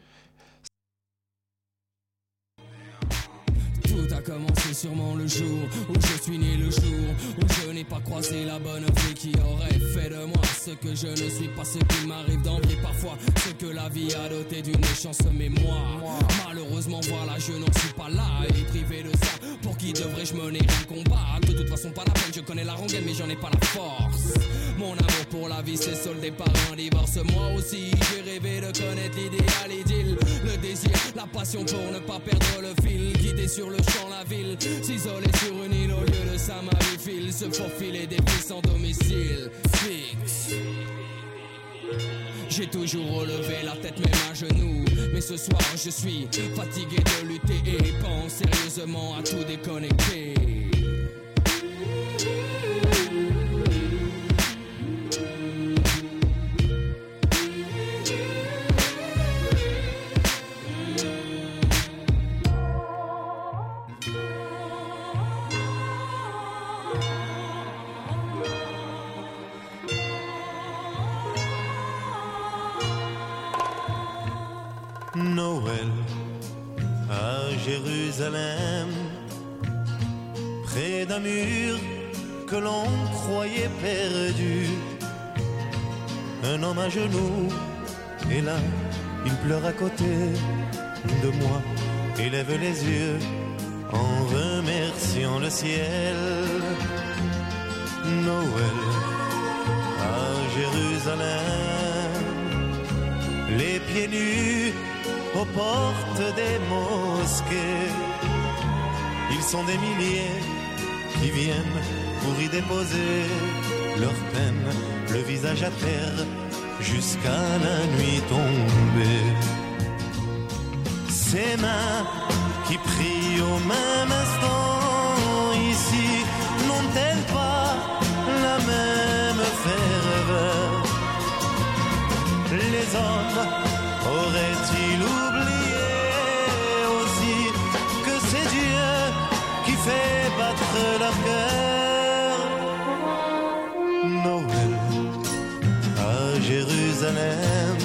Tout a commencé sûrement le jour où je suis né, le jour où je n'ai pas croisé la bonne fée qui aurait fait de moi ce que je ne suis pas, ce qui m'arrive d'envier parfois, ce que la vie a doté d'une chance, mais moi malheureusement voilà, je n'en suis pas là et privé de ça, pour qui devrais-je mener un combat? De toute façon pas la peine, je connais la rengaine mais j'en ai pas la force. Mon amour pour la vie s'est soldé par un divorce. Moi aussi j'ai rêvé de connaître l'idéal idylle, le désir, la passion pour ne pas perdre le fil, guidé sur le champ la ville, s'isoler sur une île au lieu de ça ma vie file, se faufiler des vies sans domicile fixe. J'ai toujours relevé la tête même à genoux, mais ce soir je suis fatigué de lutter et pense sérieusement à tout déconnecter. Noël à Jérusalem, près d'un mur que l'on croyait perdu. Un homme à genoux est là, il pleure à côté de moi, il lève les yeux en remerciant le ciel. Noël à Jérusalem, les pieds nus aux portes des mosquées. Ils sont des milliers qui viennent pour y déposer leur peine, le visage à terre jusqu'à la nuit tombée. Ces mains qui prient au même instant ici, n'ont-elles pas la même ferveur? Les hommes auraient-ils oublié aussi que c'est Dieu qui fait battre leur cœur? Noël à Jérusalem.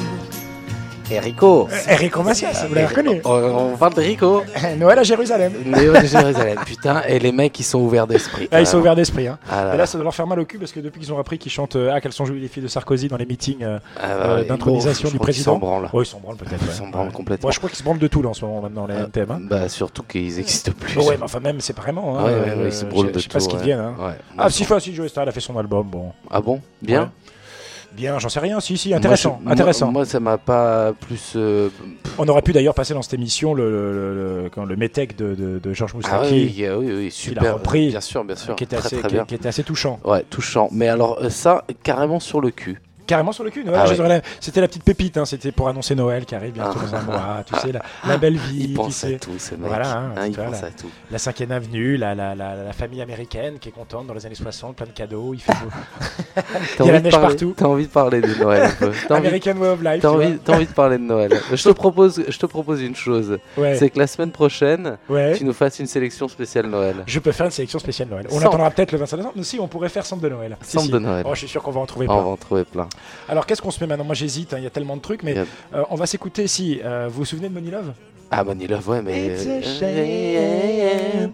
Enrico Macias, vous l'avez reconnu. On parle de Rico. Noël à Jérusalem. Noël à Jérusalem, putain. Et les mecs, ils sont ouverts d'esprit. Ils sont ouverts d'esprit. Hein. Ah et là, ça doit leur faire mal au cul parce que depuis qu'ils ont appris qu'ils chantent qu'elles sont jouées les filles de Sarkozy dans les meetings d'intronisation du président. Ils s'en branlent. Oui, ils s'en branlent peut-être. Ils s'en branlent complètement. Moi, je crois qu'ils se branlent de tout là, en ce moment, même dans les NTM. Hein. Bah, surtout qu'ils n'existent plus. Ouais, mais enfin, même, c'est pas vraiment. Hein. Ils se branlent de tout. Je sais pas ce qu'ils deviennent. Hein. Ouais. Ah, si, Joey Star a fait son album. Bon. Ah bon? Bien. Bien, j'en sais rien. Si, intéressant. Intéressant. Moi, ça m'a pas plus. On aurait pu d'ailleurs passer dans cette émission le métèque de Georges Moustaki. Ah oui, super. Il a repris, bien sûr. Qui était assez touchant. Ouais, touchant. Mais alors, ça, carrément sur le cul. Carrément sur le cul, Noël. C'était la petite pépite, hein, c'était pour annoncer Noël qui arrive bientôt dans un mois. Tu sais, la belle vie. Il pense à tout, ce mec. Voilà, il pense à tout. La 5e avenue, la famille américaine qui est contente dans les années 60, plein de cadeaux, il fait beau. Il y a la neige partout. T'as envie de parler de Noël un peu. American Way of Life. T'as envie de parler de Noël. Je te propose une chose. Ouais. C'est que la semaine prochaine, tu nous fasses une sélection spéciale Noël. Je peux faire une sélection spéciale Noël. On attendra peut-être le 25 décembre. Mais si, on pourrait faire Sample de Noël. Sample de Noël. Oh, je suis sûr qu'on va en trouver plein. On va en trouver plein. Alors, qu'est-ce qu'on se met maintenant? Moi, j'hésite. Il y a tellement de trucs. Mais on va s'écouter. Vous vous souvenez de Money Love? Ah, Money Love, ouais, mais. It's a shame.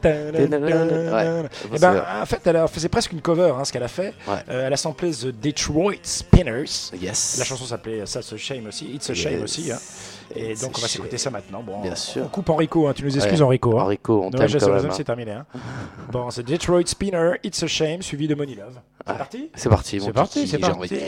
En fait, elle faisait presque une cover, ce qu'elle a fait. Ouais. Elle a samplé The Detroit Spinners. Yes. La chanson s'appelait It's a Shame aussi. It's a Shame aussi. Et donc, on va s'écouter ça maintenant. Bon, bien sûr. On coupe Enrico. Tu nous excuses, Enrico. Enrico, on t'aime quand même. C'est terminé. Bon, c'est Detroit Spinner, It's a Shame, suivi de Money Love. C'est parti? C'est parti, mon kiki. C'est parti.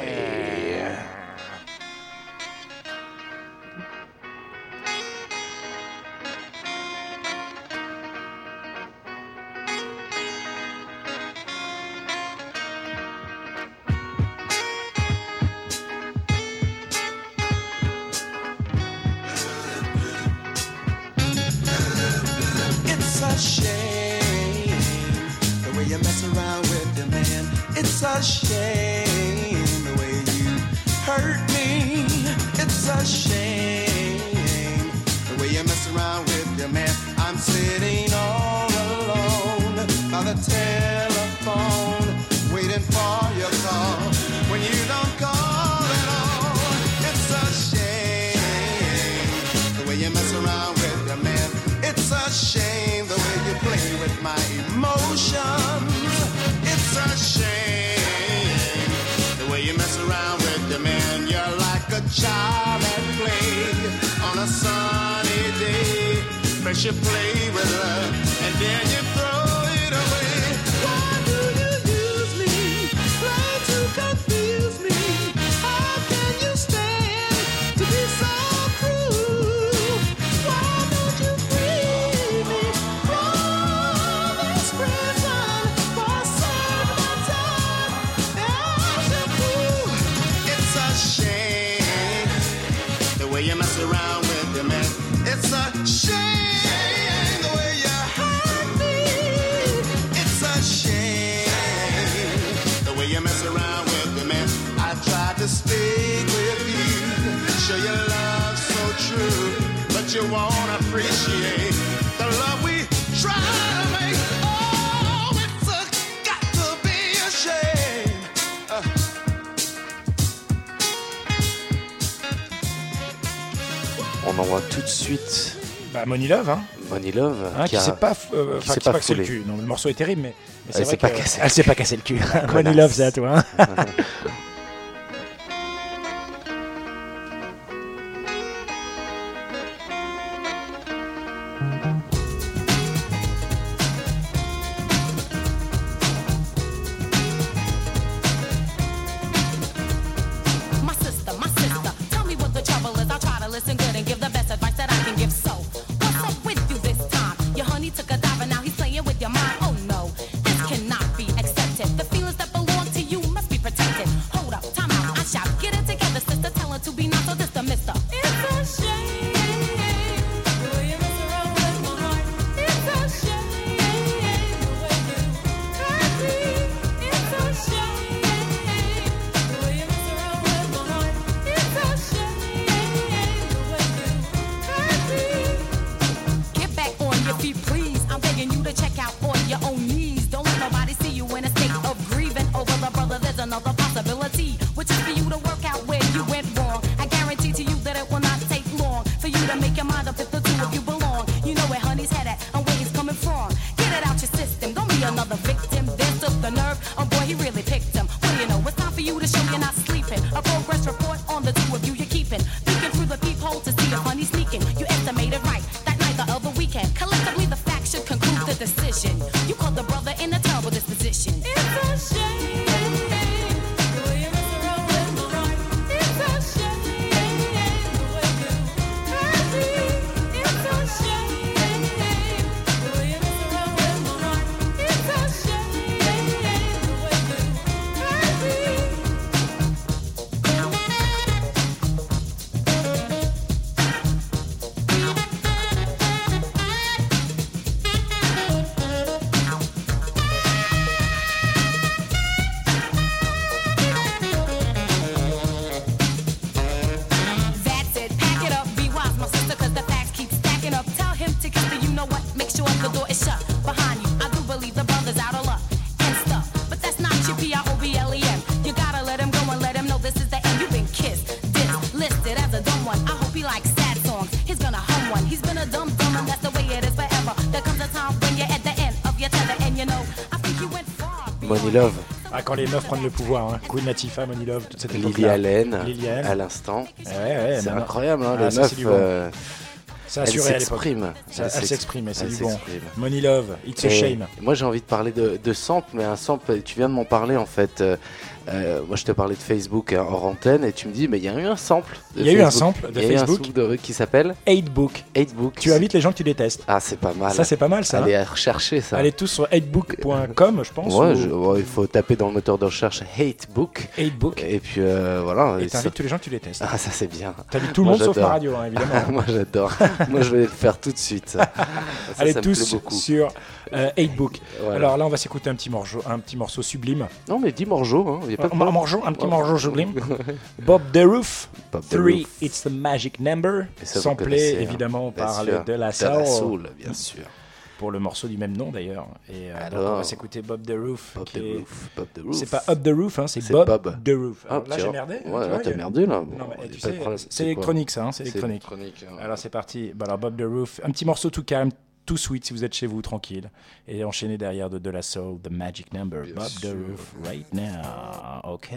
It's a shame the way you hurt me. It's a shame the way you mess around with your man. I'm sitting all alone by the telephone, waiting for your call when you don't call at all. It's a shame the way you mess around with your man. It's a shame the way you play with my emotions. It's a shame you mess around with the man. You're like a child at play on a sunny day. First you play with her and then you throw it away. Why do you use me? Try to confuse me. How can you stand to be so cruel? Why don't you free me from this prison for a certain time? It's a shame the way you mess around with your man. It's a shame the way you hurt me. It's a shame the way you mess around with your man. I tried to stick with you, show your love so true, but you won't appreciate the love we try to make. Oh, it's got to be a shame. On envoie tout de suite. Money Love, Money Love. Qui s'est pas cassé le cul. Non, le morceau est terrible, mais c'est vrai qu'elle s'est pas cassé le cul. Money Love, c'est à toi. the door is shut behind you. I do believe the brother's out of luck and stuff, but that's not your P-I-O-B-L-E-M. You gotta let him go and let him know this is the end. You've been kissed, dissed, listed as a dumb one. I hope he likes sad songs. He's gonna hum one. He's been a dumb and that's the way it is forever. There comes a time when you're at the end of your tether and you know, I think you went far. Money Love. Ah, quand les meufs prennent le pouvoir, hein. Queen Latifah, Money Love, toute cette Lily époque-là. Allen, Lily Allen. à l'instant. Ouais, c'est maintenant. incroyable, hein, Ah, les ça, c'est meufs. du bon. Ça a Elle assuré à l'époque. s'exprime. Elle s'exprime, et c'est Elle du bon. s'exprime. Money Love, It's a Et Shame. Moi, j'ai envie de parler de sample, mais un sample, tu viens de m'en parler en fait. Moi, je te parlais de Facebook hors antenne et tu me dis, mais il y a eu un sample. Il y a eu un sample de Il y a eu un Facebook sample qui s'appelle 8book. 8book. Tu invites les gens que tu détestes. Ah, c'est pas mal. Ça, c'est pas mal, ça. Allez rechercher ça. Allez tous sur 8book.com, je pense. Ouais, ou... il faut taper dans le moteur de recherche 8book. 8book. Et puis voilà. Et t'invites tous les gens que tu détestes. Ah, ça c'est bien. T'invites tout le monde sauf ma radio, hein, évidemment. Moi j'adore. Moi je vais le faire tout de suite. Ça, allez ça tous sur 8book. Voilà. Alors là, on va s'écouter un petit morceau sublime. Non, mais dis morceau. Hein, y a pas de un petit morceau sublime. Bob the Roof. Bob the 3, Roof. It's the Magic Number. Ça, vous Samplé connaissez, hein. évidemment Bien par sûr. les De La De La Soul. Soul, bien sûr. Pour le morceau du même nom d'ailleurs. Et donc Alors, on va s'écouter Bob the Roof. Bob the Roof. C'est pas Up the Roof, hein, c'est Bob the Roof. Ah, Alors là tiens. j'ai merdé. Ouais, tu vois, t'as merdé là. Non, mais tu pas de sais, problème. c'est électronique ça, hein, c'est C'est électronique. hein. Alors c'est parti. Bah, alors Bob the Roof, un petit morceau tout calme, tout sweet si vous êtes chez vous tranquille. Et enchaîné derrière de La Soul, The Magic Number. Bien Bob sûr. the Roof right now. Ok.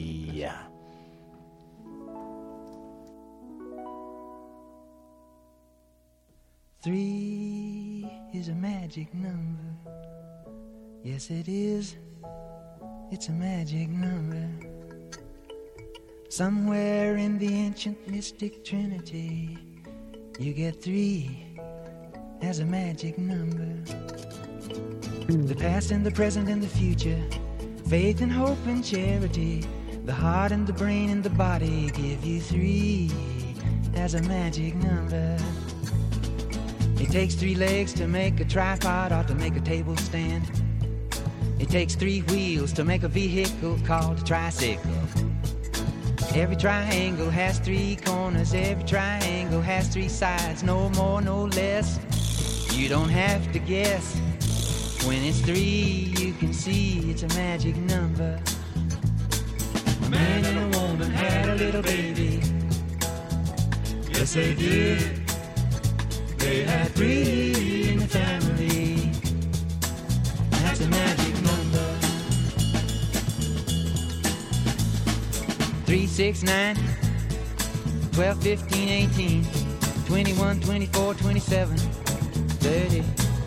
Three is a magic number. Yes, it is. It's a magic number. Somewhere in the ancient mystic trinity, you get three as a magic number. The past and the present and the future, faith and hope and charity, the heart and the brain and the body give you three as a magic number. It takes three legs to make a tripod or to make a table stand. It takes three wheels to make a vehicle called a tricycle. Every triangle has three corners, every triangle has three sides, no more, no less. You don't have to guess. When it's three, you can see it's a magic number. A man and a woman had a little baby. Yes, they did. They had three in the family. That's a magic number. 3, 6, 9, 12, 15, 18, 21, 24, 27, 30.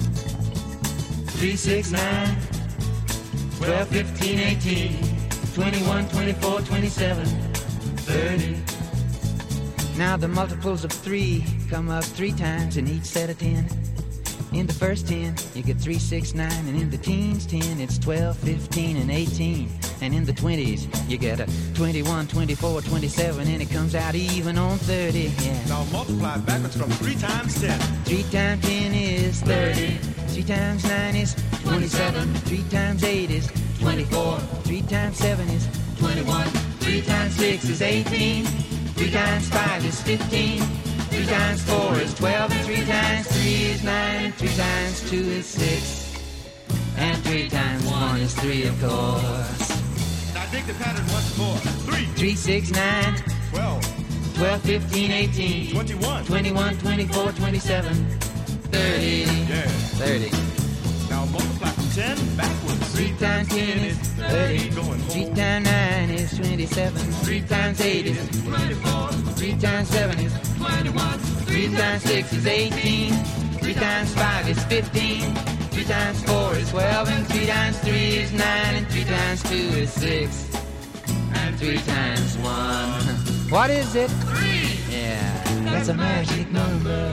3, 6, 9, 12, 15, 18, 21, 24, 27, 30. Now the multiples of 3 come up 3 times in each set of 10. In the first 10, you get 3, 6, 9, and in the teens 10, it's 12, 15, and 18. And in the 20s, you get a 21, 24, 27, and it comes out even on 30. Yeah. Now multiply backwards from 3 times 10. 3 times 10 is 30. 3 times 9 is 27. 3 times 8 is 24. 3 times 7 is 21. 3 times 6 is 18. 3 times 5 is 15. 3 times 4 is 12. And 3 times 3 is 9. And 3 times 2 is 6. And 3 times 1 is 3, of course. Now dig the pattern once more. 3, 3, 6, 9, 12, 12, 15, 18, 21, 21, 24, 27, 30. Yeah. 30. Now multiply from 10 backwards. 3 times 10 is 30. Going 3 times 9 is 27. 3 times 8 is 24. 3 times 7 is 21. 3 times 6 is 18. 3 times 5 is 15. 3 times 4 is 12. And 3 times 3 is 9. And 3 times 2 is 6. And 3 times 1. What is it? 3. Yeah, that's a magic number.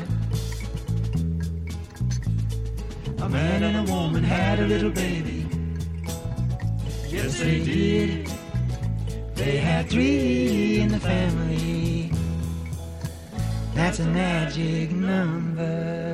A man and a woman had a little baby. Yes, they did. They had 3 in the family. That's a magic number.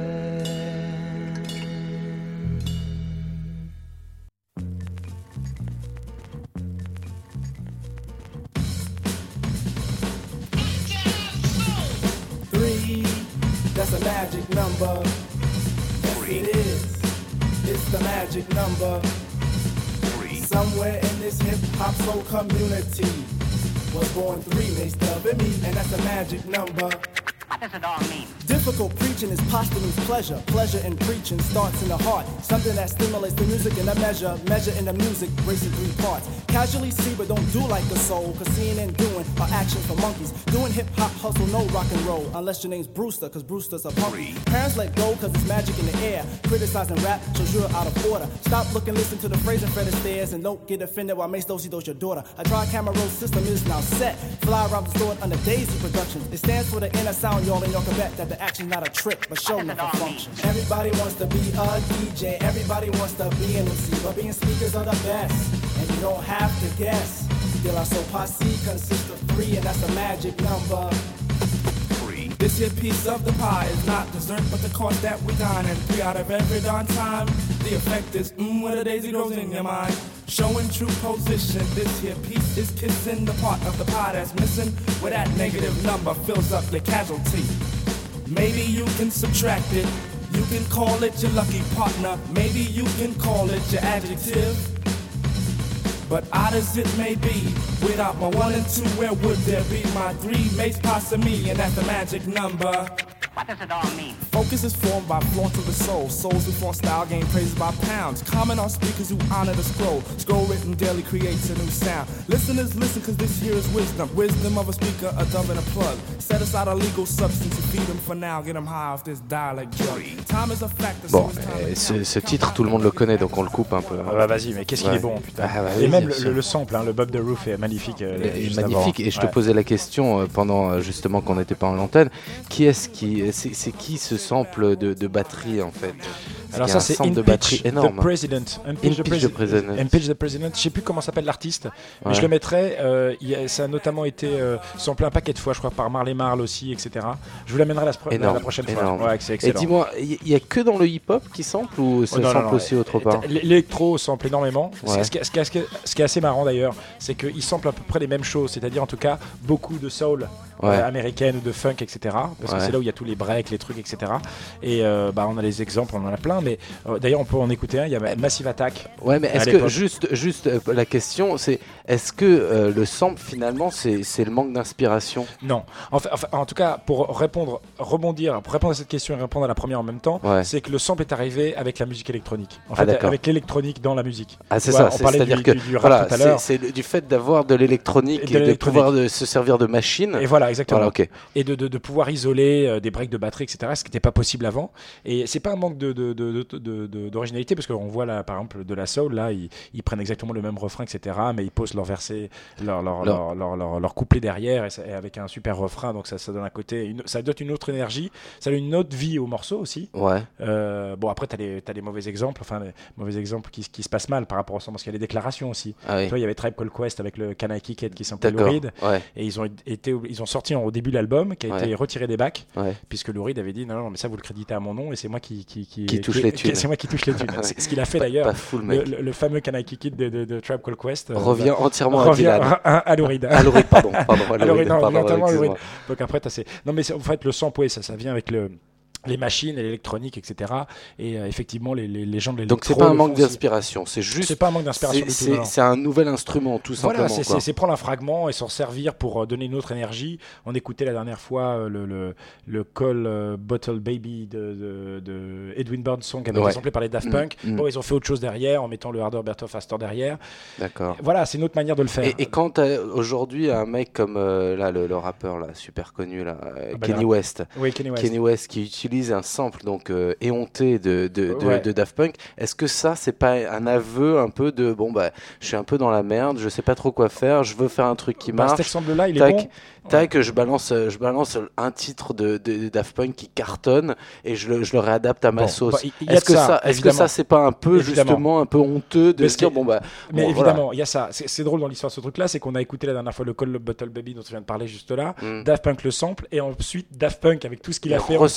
That's a magic number. it is. It's the magic number. Somewhere in this hip-hop soul community was born 3 mixed up in me, and that's a magic number. What does it all mean? Difficult preaching is posthumous pleasure. Pleasure in preaching starts in the heart. Something that stimulates the music in a measure. Measure in the music, racing 3 parts. Casually see but don't do like a soul. Cause seeing and doing are actions for monkeys. Doing hip-hop hustle, no rock and roll. Unless your name's Brewster, cause Brewster's a punk. Parents let go cause it's magic in the air. Criticizing rap shows you're out of order. Stop looking, listen to the phrasing Fred Astaire. And don't get offended while Mace Dosey does your daughter. A tri-camera roll system is now set. Fly around the store under Daisy Productions. It stands for the inner sound, y'all, and y'all can bet that the action's not a trick, but show never function. Everybody wants to be a DJ, everybody wants to be an MC, but being speakers are the best, and you don't have to guess. De La Soul Posse consists of 3, and that's a magic number. This here piece of the pie is not dessert, but the cost that we dine. And 3 out of every darn time, the effect is where the daisy grows in your mind. Showing true position, this here piece is kissing the part of the pie that's missing, where that negative number fills up your casualty. Maybe you can subtract it, you can call it your lucky partner, maybe you can call it your adjective. But odd as it may be, without my 1 and 2, where would there be my 3 mates passing me, and that's the magic number. What does it all mean? Focus is formed by flaunt of the soul. Souls who flaunt style gain praises by pounds. Comment on speakers who honor the scroll. Scroll written daily creates a new sound. Listeners listen cause this here is wisdom. Wisdom of a speaker, a dove and a plug. Set aside a legal substance and feed them for now. Get them high off this dialect drug. Time is a factor. Bon, ce titre, tout le monde le connaît, donc on le coupe un peu. Ah bah vas-y, mais qu'est-ce qu'il est bon, putain. Et même le sample, le Bob the Roof est magnifique. Il est magnifique, et je te posais la question pendant justement qu'on n'était pas en antenne. C'est qui ce sample de batterie en fait? Alors ça c'est Impeach the President. Impeach the President. Je sais plus comment s'appelle l'artiste, mais je le mettrai. Ça a notamment été samplé un paquet de fois, je crois, par Marley Marl aussi, etc. Je vous l'amènerai la prochaine fois. Ouais, c'est excellent. Et dis-moi, il y a que dans le hip-hop qui sample ou ça sample aussi autre part? L'électro sample énormément. Ouais. Ce qui est assez marrant d'ailleurs, c'est qu'il sample à peu près les mêmes choses, c'est-à-dire en tout cas beaucoup de soul. Américaine ou de funk, etc. Parce que c'est là où il y a tous les breaks, les trucs, etc. Et on a les exemples, on en a plein, mais d'ailleurs on peut en écouter un. Il y a Massive Attack. Ouais, mais est-ce que juste la question, c'est est-ce que le sample finalement c'est le manque d'inspiration? Non. En tout cas, pour répondre à cette question et répondre à la première en même temps, c'est que le sample est arrivé avec la musique électronique. En fait, avec l'électronique dans la musique. Ah, c'est ça. On parlait c'est-à-dire que du rap tout à l'heure. C'est du fait d'avoir de l'électronique et de pouvoir se servir de machines. Et voilà. Exactement. Voilà, okay. Et de pouvoir isoler des breaks de batterie, etc. Ce qui n'était pas possible avant. Et c'est pas un manque d'originalité parce qu'on voit là, par exemple, de la soul, là, ils prennent exactement le même refrain, etc. Mais ils posent leur verset, leur couplet derrière et avec un super refrain. Donc ça donne un côté, ça donne une autre énergie, ça donne une autre vie au morceau aussi. Ouais. Bon après t'as des mauvais exemples, qui se passent mal par rapport au son parce qu'il y a des déclarations aussi. Ah oui. Tu vois, il y avait Tribe Called Quest avec le Can I Kick It qui s'appelait Lou Reed. Ouais. Et ils ont sorti au début de l'album qui a été retiré des bacs puisque Lou Reed avait dit non mais ça vous le créditez à mon nom et c'est moi qui touche les thunes. C'est moi qui touche les thunes. C'est ce qu'il a fait d'ailleurs. Le fameux Can I Kick It de Tribe Called Quest revient entièrement à Dylan. À Lou Reed. À Lou Reed, pardon. Notamment Lou Reed. Donc après non mais en fait le sample ça vient avec les machines et l'électronique, etc. Et effectivement, les gens de l'électro. Donc c'est pas un manque d'inspiration, c'est juste. C'est pas un manque d'inspiration. C'est un nouvel instrument, tout simplement. Voilà, c'est prendre un fragment et s'en servir pour donner une autre énergie. On écoutait la dernière fois le Call Bottle Baby de Edwin Burns Song qui avait été samplé par les Daft Punk. Bon, ils ont fait autre chose derrière en mettant le Harder, Better, Faster derrière. D'accord. Voilà, c'est une autre manière de le faire. Et quand aujourd'hui un mec comme le rappeur là, super connu là, Kanye West. Oui, Kanye West. Kanye West qui utilise un sample donc éhonté de Daft Punk. Est-ce que ça c'est pas un aveu un peu de je suis un peu dans la merde, je sais pas trop quoi faire, je veux faire un truc qui marche. Cet exemple là, il est bon. Tac, je balance un titre de Daft Punk qui cartonne et je le réadapte à ma sauce. Est-ce que ça c'est pas un peu justement un peu honteux de se dire mais évidemment, il y a ça. C'est drôle dans l'histoire de ce truc là, c'est qu'on a écouté la dernière fois le Call Bottle Baby dont tu viens de parler juste là, Daft Punk le sample et ensuite Daft Punk avec tout ce qu'il a fait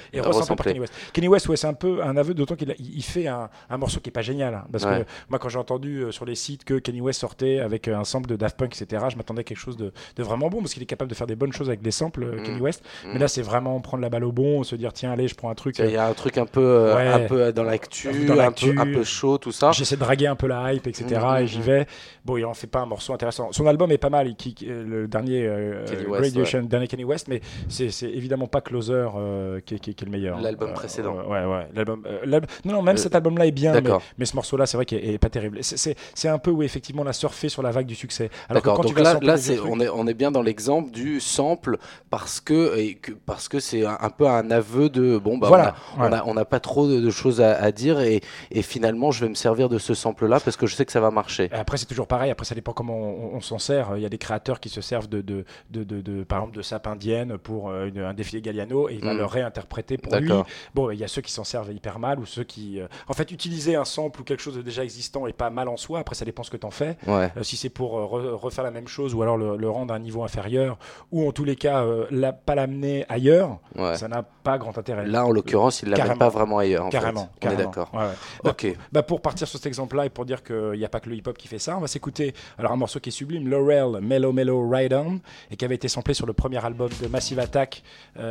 et resamplé par Kanye West. Kanye West, ouais, c'est un peu un aveu, d'autant qu'il fait un morceau qui est pas génial. Hein, parce que moi, quand j'ai entendu sur les sites que Kanye West sortait avec un sample de Daft Punk, etc., je m'attendais à quelque chose de vraiment bon, parce qu'il est capable de faire des bonnes choses avec des samples, Kanye West. Mais là, c'est vraiment prendre la balle au bon, se dire tiens, allez, je prends un truc. Il y a un truc un peu dans l'actu, un peu chaud, tout ça. J'essaie de draguer un peu la hype, etc. Et j'y vais. Bon, il en fait pas un morceau intéressant. Son album est pas mal, le dernier Radiation, dernier Kanye West, mais c'est évidemment pas Closer qui est le meilleur. L'album précédent. Non, même cet album-là est bien, mais ce morceau-là, c'est vrai qu'il est pas terrible. C'est un peu où effectivement on a surfé sur la vague du succès. Alors d'accord, donc là on est bien dans l'exemple du sample parce que c'est un peu un aveu de on n'a pas trop de choses à dire et finalement je vais me servir de ce sample-là parce que je sais que ça va marcher. Et après c'est toujours pareil, après ça dépend comment on s'en sert. Il y a des créateurs qui se servent de par exemple de sap indienne pour un défilé Galliano et il va le réinterpréter pour lui. Bon, il y a ceux qui s'en servent hyper mal ou ceux qui en fait utiliser un sample ou quelque chose de déjà existant est pas mal en soi. Après ça dépend ce que t'en fais. Si c'est pour refaire la même chose ou alors le rendre à un niveau inférieur ou en tous les cas pas l'amener ailleurs, ça n'a pas grand intérêt. Là en l'occurrence il l'amène pas vraiment ailleurs. Carrément. On est d'accord. Ok. Pour partir sur cet exemple-là et pour dire qu'il n'y a pas que le hip-hop qui fait ça, on va s'écouter alors un morceau qui est sublime, Laurel, Mellow Mellow Ride On, et qui avait été samplé sur le premier album de Massive Attack,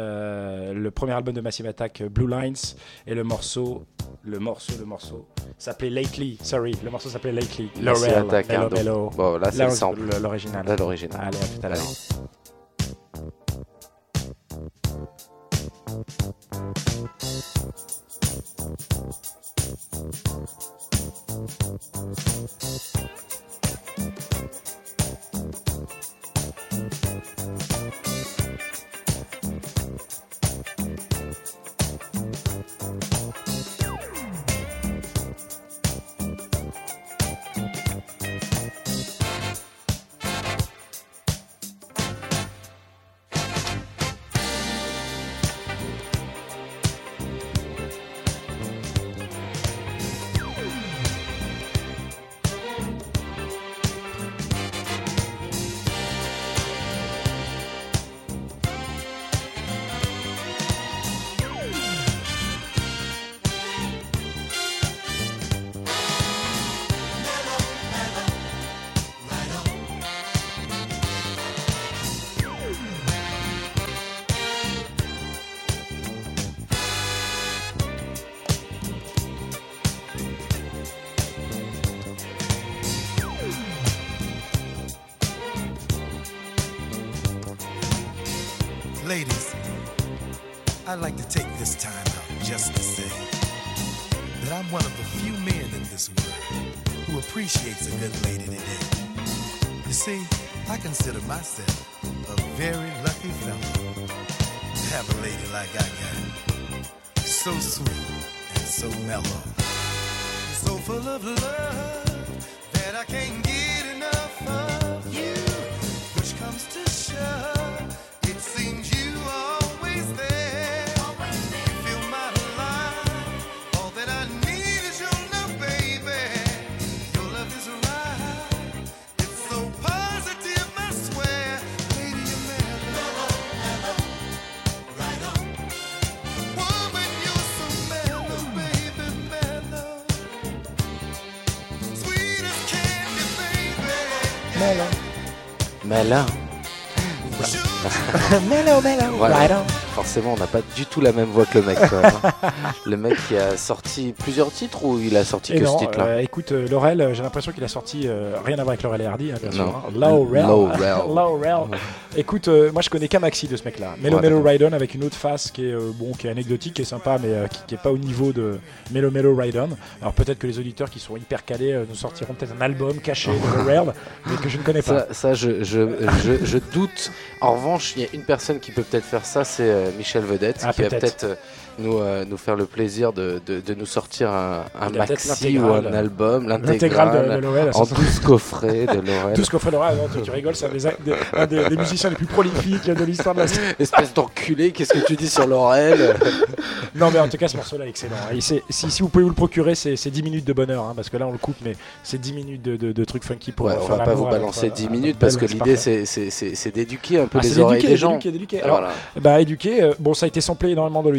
Blue Lines, et le morceau s'appelait Lately. Le morceau s'appelait Lately. Laurel, Mellow Mellow. Bon, là c'est le sample. L'original. Là l'original. Allez, à tout à l'heure. Ladies, I'd like to take this time out just to say that I'm one of the few men in this world who appreciates a good lady today. You see, I consider myself a very lucky fellow to have a lady like I got. So sweet and so mellow. So full of love that I can't get enough of you. Push comes to shove, it seems you always there. You fill my life, all that I need is your love, baby. Your love is right, it's so positive, I swear. Lady, you're mellow, right on. Woman, you're so mellow, baby, mellow. Sweet as candy, baby. Mellow. Mellow. Voilà. Right on. Forcément, on n'a pas du tout la même voix que le mec. Quoi, hein. Le mec qui a sorti plusieurs titres ou il a sorti que ce titre-là écoute, Laurel, j'ai l'impression qu'il a sorti rien à voir avec Laurel et Hardy, hein, bien sûr. Hein. Laurel. Écoute, moi je connais qu'un maxi de ce mec-là. Mellow Mellow Ride On avec une autre face qui est anecdotique, qui est sympa, mais qui est pas au niveau de Mellow Mellow Ride On. Alors peut-être que les auditeurs qui sont hyper calés nous sortiront peut-être un album caché de Laurel, mais que je ne connais pas. Ça je doute. En revanche, il y a une personne qui peut peut-être faire ça, c'est Michel Vedette, qui va peut-être nous faire le plaisir de nous sortir un maxi ou un album, l'intégrale de Laurel, en 12 coffrets de Laurel. 12 coffrets de Laurel, non, tu rigoles, c'est un des musiciens les plus prolifiques de l'histoire de la scène. Espèce d'enculé, qu'est-ce que tu dis sur Laurel? Non, mais en tout cas, ce morceau-là est excellent. Et si vous pouvez vous le procurer, c'est 10 minutes de bonheur, hein, parce que là on le coupe, mais c'est 10 minutes de trucs funky pour faire on va pas vous balancer 10 minutes parce que l'idée c'est d'éduquer un peu les oreilles des gens. Éduquer. Alors, éduquer, bon, ça a été samplé énormément dans le hip-hop,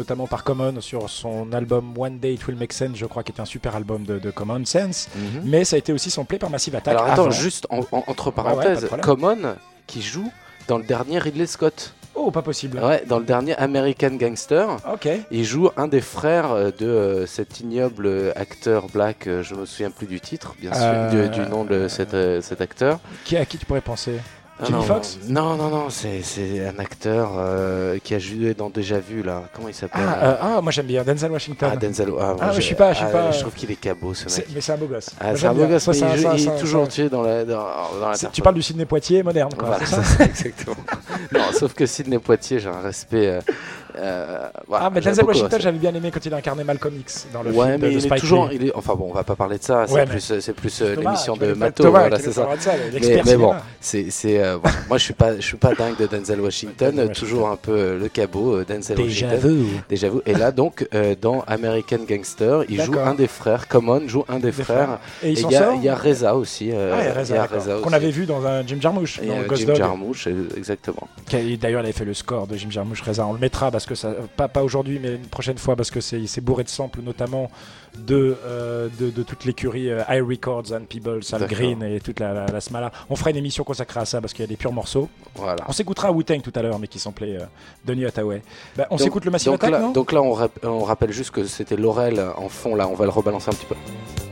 notamment par Common sur son album One Day It Will Make Sense, je crois, qui est un super album de Common Sense. Mais ça a été aussi samplé par Massive Attack. Alors attends, avant. juste entre Ah ouais, pas parenthèses, de problème. Common qui joue dans le dernier Ridley Scott. Oh, pas possible. Ouais, dans le dernier American Gangster. Ok. Il joue un des frères de cet ignoble acteur black, je me souviens plus du titre, bien sûr, du nom de cet acteur. À qui tu pourrais penser? Jamie non, Foxx? Non, c'est un acteur qui a joué dans Déjà Vu, là. Comment il s'appelle? Moi j'aime bien Denzel Washington. Denzel. Je suis pas. Je trouve qu'il est cabot, ce mec. Mais c'est un beau gosse. C'est un beau gosse, mais il est toujours tué dans la Tu parles du Sidney Poitier moderne, quoi. Voilà, c'est ça exactement. Non, sauf que Sidney Poitier, j'ai un respect. Voilà, mais Denzel Washington, j'avais bien aimé quand il a incarné Malcolm X dans le film mais de il Spike est toujours. Lee. Enfin bon, on va pas parler de ça. C'est plus l'émission de Mato. Thomas, Voilà, c'est ça. Mais bon, voilà. Moi, je suis pas dingue de Denzel Washington. Toujours un peu le cabot, Denzel Washington. Déjà vu. Et là, donc, dans American Gangster, il joue un des frères. Common joue un des frères. Et il y a Reza aussi. Reza qu'on avait vu dans un Jim Jarmusch. Jim Jarmusch, exactement. D'ailleurs, il avait fait le score de Jim Jarmusch, Reza. On le mettra parce que ça, pas aujourd'hui, mais une prochaine fois, parce que c'est bourré de samples, notamment de toute l'écurie High Records, Ann Peebles, Al Green et toute la smala. On fera une émission consacrée à ça parce qu'il y a des purs morceaux. Voilà. On s'écoutera Wu-Tang tout à l'heure, mais qui samplait Donny Hathaway. On s'écoute le Massive Attack, non? Donc là, on rappelle juste que c'était Laurel en fond. Là, on va le rebalancer un petit peu.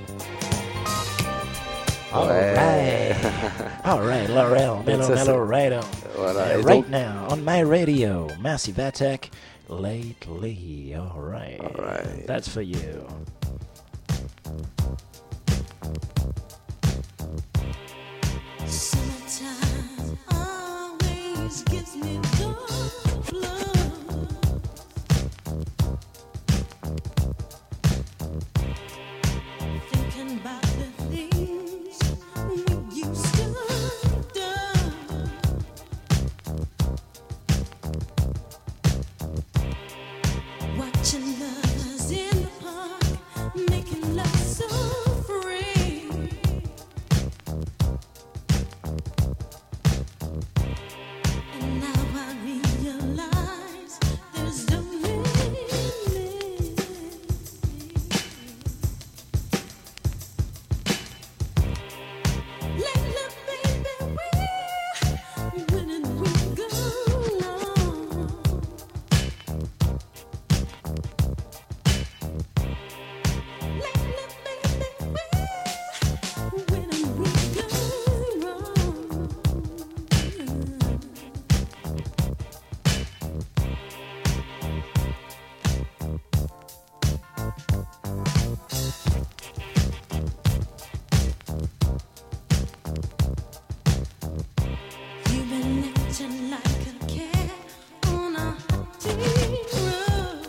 All right, Laurel, Mellow Radio. Voilà. Right now, on my radio, Massive Attack, lately. All right. That's for you. Summertime always gives me the love. Thinking about the things we used to do. Watching us in the park, making love so free. And now I realize there's only me. Lately, baby, when did we go wrong? Lately, baby, when did we go wrong? You've been acting like a cat on a deep road.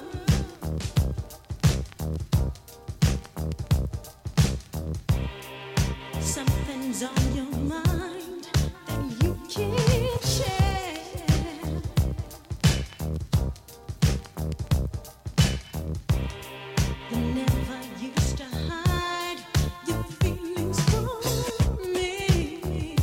Something's on your mind that you can't share. You never used to hide your feelings from me.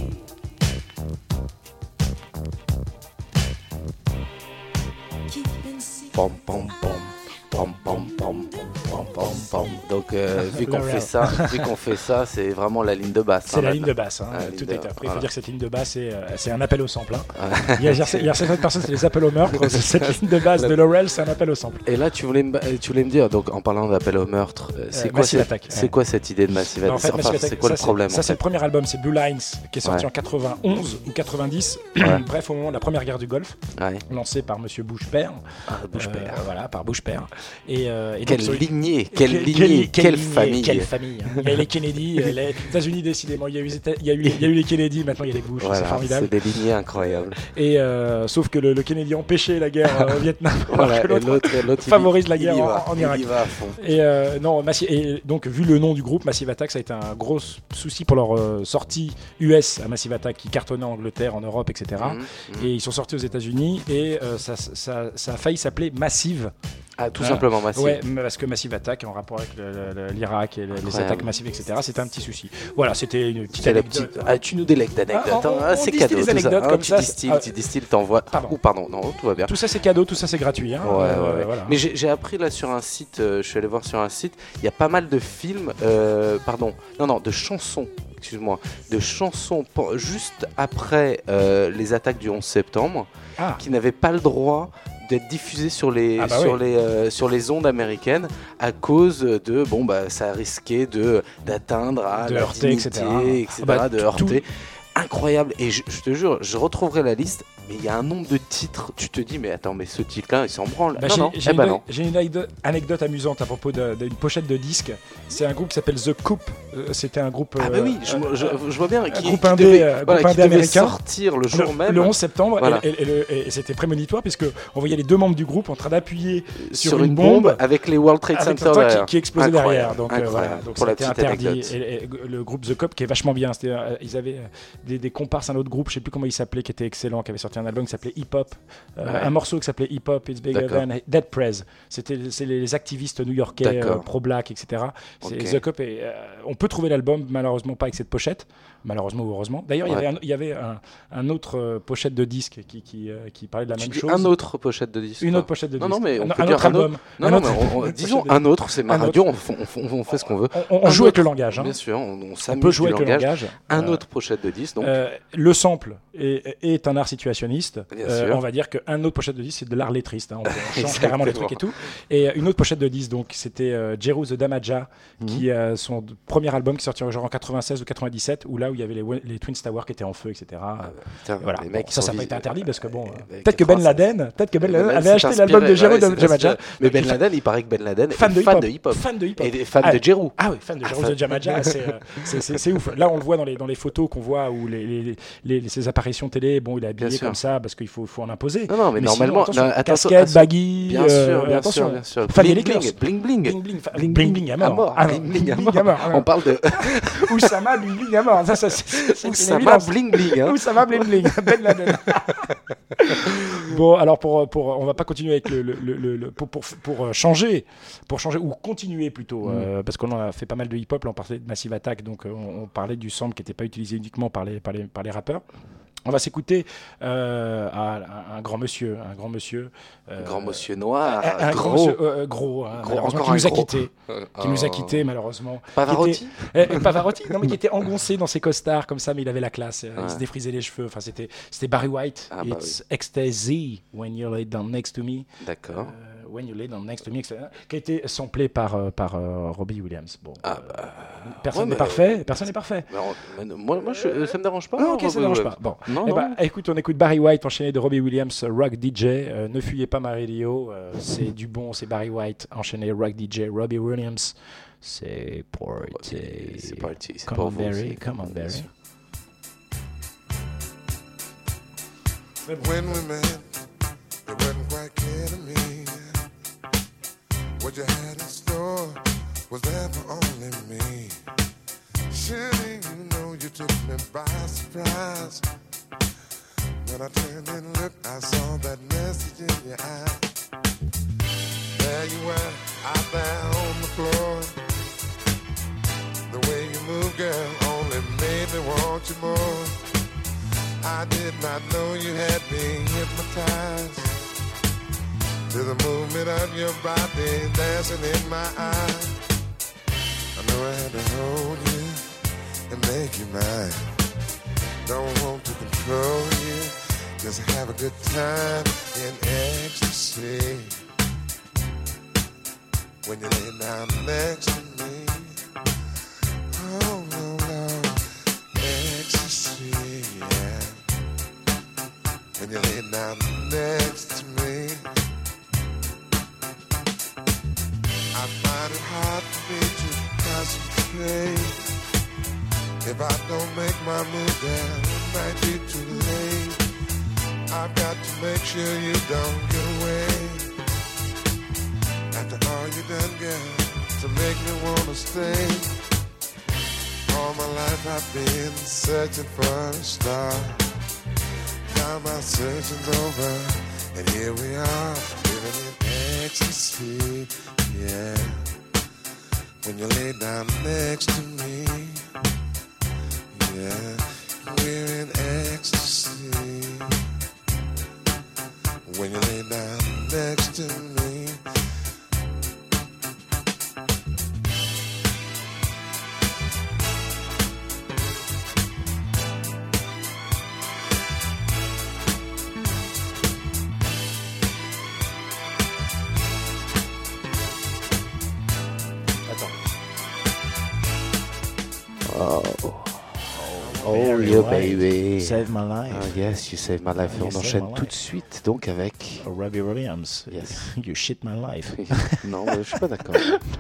Pom pom pom. Pom pom pom pom pom pom. Donc vu qu'on fait ça, c'est vraiment la ligne de basse. C'est la ligne de basse, tout est après. Il faut dire que cette ligne de basse, c'est un appel au sample. Il y a certaines personnes, c'est des appels au meurtre. Cette ligne de basse de Laurel, c'est un appel au sample. Et là, tu voulais me dire, donc en parlant d'appel au meurtre, c'est quoi cette idée de Massive Attack? En fait, c'est quoi le problème? Ça, c'est le premier album, c'est Blue Lines, qui est sorti en 91 ou 90. Bref, au moment de la première guerre du Golfe, lancé par Monsieur Bush père. Voilà, par Bush père. Quelle lignée, quelle famille. Quelle famille. Il y a les Kennedy, les États-Unis décidément. Il y a eu les Kennedy, maintenant il y a les Bush. Voilà, c'est formidable. C'est des lignées incroyables. Et sauf que le Kennedy empêchait la guerre au Vietnam, voilà, alors que l'autre favorise la guerre en Irak. Il y va à fond. Et donc vu le nom du groupe, Massive Attack, ça a été un gros souci pour leur sortie US à Massive Attack, qui cartonnait en Angleterre, en Europe, etc. Et ils sont sortis aux États-Unis et ça a failli s'appeler Massive Ah, tout simplement Massive. Ouais, parce que Massive Attack en rapport avec l'Irak et les Incroyable. attaques massives, etc. C'était un petit souci. Voilà, c'était une petite C'est la anecdote. petite. Ah, tu nous délectes d'anecdotes. on C'est distille cadeau. des Tout ça. anecdotes Ah, comme tu ça. distilles, t'envoies. Pardon, non, tout va bien. Tout ça c'est cadeau, tout ça c'est gratuit. Hein. Ouais. Voilà. Mais j'ai appris là sur un site, je suis allé voir sur un site, il y a pas mal de films, de chansons, excuse-moi, juste après les attaques du 11 septembre, qui n'avaient pas le droit d'être diffusés sur les ondes américaines à cause de ça risquait d'atteindre à De la heurter, dignité, etc., de heurter. Incroyable, et je te jure, je retrouverai la liste, mais il y a un nombre de titres, tu te dis mais attends, mais ce titre-là il s'en branle. Non. J'ai une anecdote amusante à propos d'une pochette de disque. C'est un groupe qui s'appelle The Coup. C'était un groupe. Je vois bien. Un groupe indé américain. Sortir le jour même. Le 11 septembre. Voilà. Et c'était prémonitoire puisque on voyait les deux membres du groupe en train d'appuyer sur une bombe avec les World Trade Center derrière. Qui explosait derrière. Donc Donc c'était interdit. Et le groupe The Coup qui est vachement bien. Ils avaient des comparses à un autre groupe, je sais plus comment il s'appelait, qui était excellent, qui avait sorti un album qui s'appelait Hip Hop, un morceau qui s'appelait Hip Hop It's Bigger Than Dead Prez. C'est les activistes new-yorkais pro-black, etc. The Cop on peut trouver l'album, malheureusement pas avec cette pochette, malheureusement ou heureusement. D'ailleurs, il y avait un autre pochette de disque qui parlait de la même chose. Un autre pochette de disque. Une autre pochette de disque. Non, mais on peut un dire autre album. Disons un autre, c'est ma radio, on fait ce qu'on veut. On joue avec le langage. Bien sûr, on s'amuse peut jouer du avec le langage. Un autre pochette de disque. Donc. Le sample est un art situationniste. Sûr. On va dire qu'un autre pochette de disque, c'est de l'art lettriste. On change carrément les trucs et tout. Et une autre pochette de disque, donc c'était Jeru the Damaja, qui son premier album qui est sorti genre en 96 ou 97, où il y avait les Twin Towers qui étaient en feu, etc. Voilà. Ça n'a pas été interdit parce que peut-être que Ben Laden avait acheté l'album de Jeru the Damaja. Mais Ben Laden, il paraît que Ben Laden est fan de hip-hop. Et fan de Jeru. Ah oui, fan de Jeru the Damaja. C'est ouf. Là, on le voit dans les photos qu'on voit où ses apparitions télé, il est habillé comme ça parce qu'il faut en imposer. Non, mais normalement, casquette, baggy, bien sûr. Family Lakers. Bling bling à mort. On parle de Oussama bling bling à mort. C'est Oussama bling bling. Oussama bling bling. Ben Laden. Bon, alors on va pas continuer avec pour changer ou continuer plutôt parce qu'on a fait pas mal de hip-hop. Là, on parlait de Massive Attack, donc on parlait du sample qui n'était pas utilisé uniquement par les rappeurs. On va s'écouter un grand monsieur noir, qui nous a quittés malheureusement. Pavarotti. Pavarotti, non mais qui était engoncé dans ses costards comme ça, mais il avait la classe. Il se défrisait les cheveux. Enfin, c'était Barry White. It's ecstasy when you lay down next to me. D'accord. When You Lay Down Next to Me, qui a été samplé par Robbie Williams. Bon, personne n'est parfait. Moi, ça me dérange pas. Ok, ça me dérange pas. Bon, écoute, on écoute Barry White enchaîné de Robbie Williams, Rock DJ. Ne fuyez pas ma radio, c'est du bon, c'est Barry White enchaîné Rock DJ, Robbie Williams. C'est party. Come on, Barry. When we met, it wasn't quite clear to me. What you had in store was there for only me. Surely you know you took me by surprise. When I turned and looked, I saw that message in your eye. There you were, out there on the floor. The way you move, girl, only made me want you more. I did not know you had me hypnotized to the movement of your body dancing in my eyes. I know I had to hold you and make you mine. Don't want to control you, just have a good time in ecstasy. When you lay down next to me, oh no, ecstasy, yeah. When you lay down next to me, I find it hard for me to concentrate. If I don't make my move, then it might be too late. I've got to make sure you don't get away. After all you done, girl, to make me wanna stay. All my life I've been searching for a star. Now my searching's over, and here we are, living in ecstasy, yeah. When you lay down next to me, yeah. We're in ecstasy. When you lay down next to me. Oh, yeah, baby. Save my life. Oh, yes, you saved my life. You On saved enchaîne my tout de life. suite donc avec Robbie Williams. Yes. You shit my life. Non, mais je suis pas d'accord.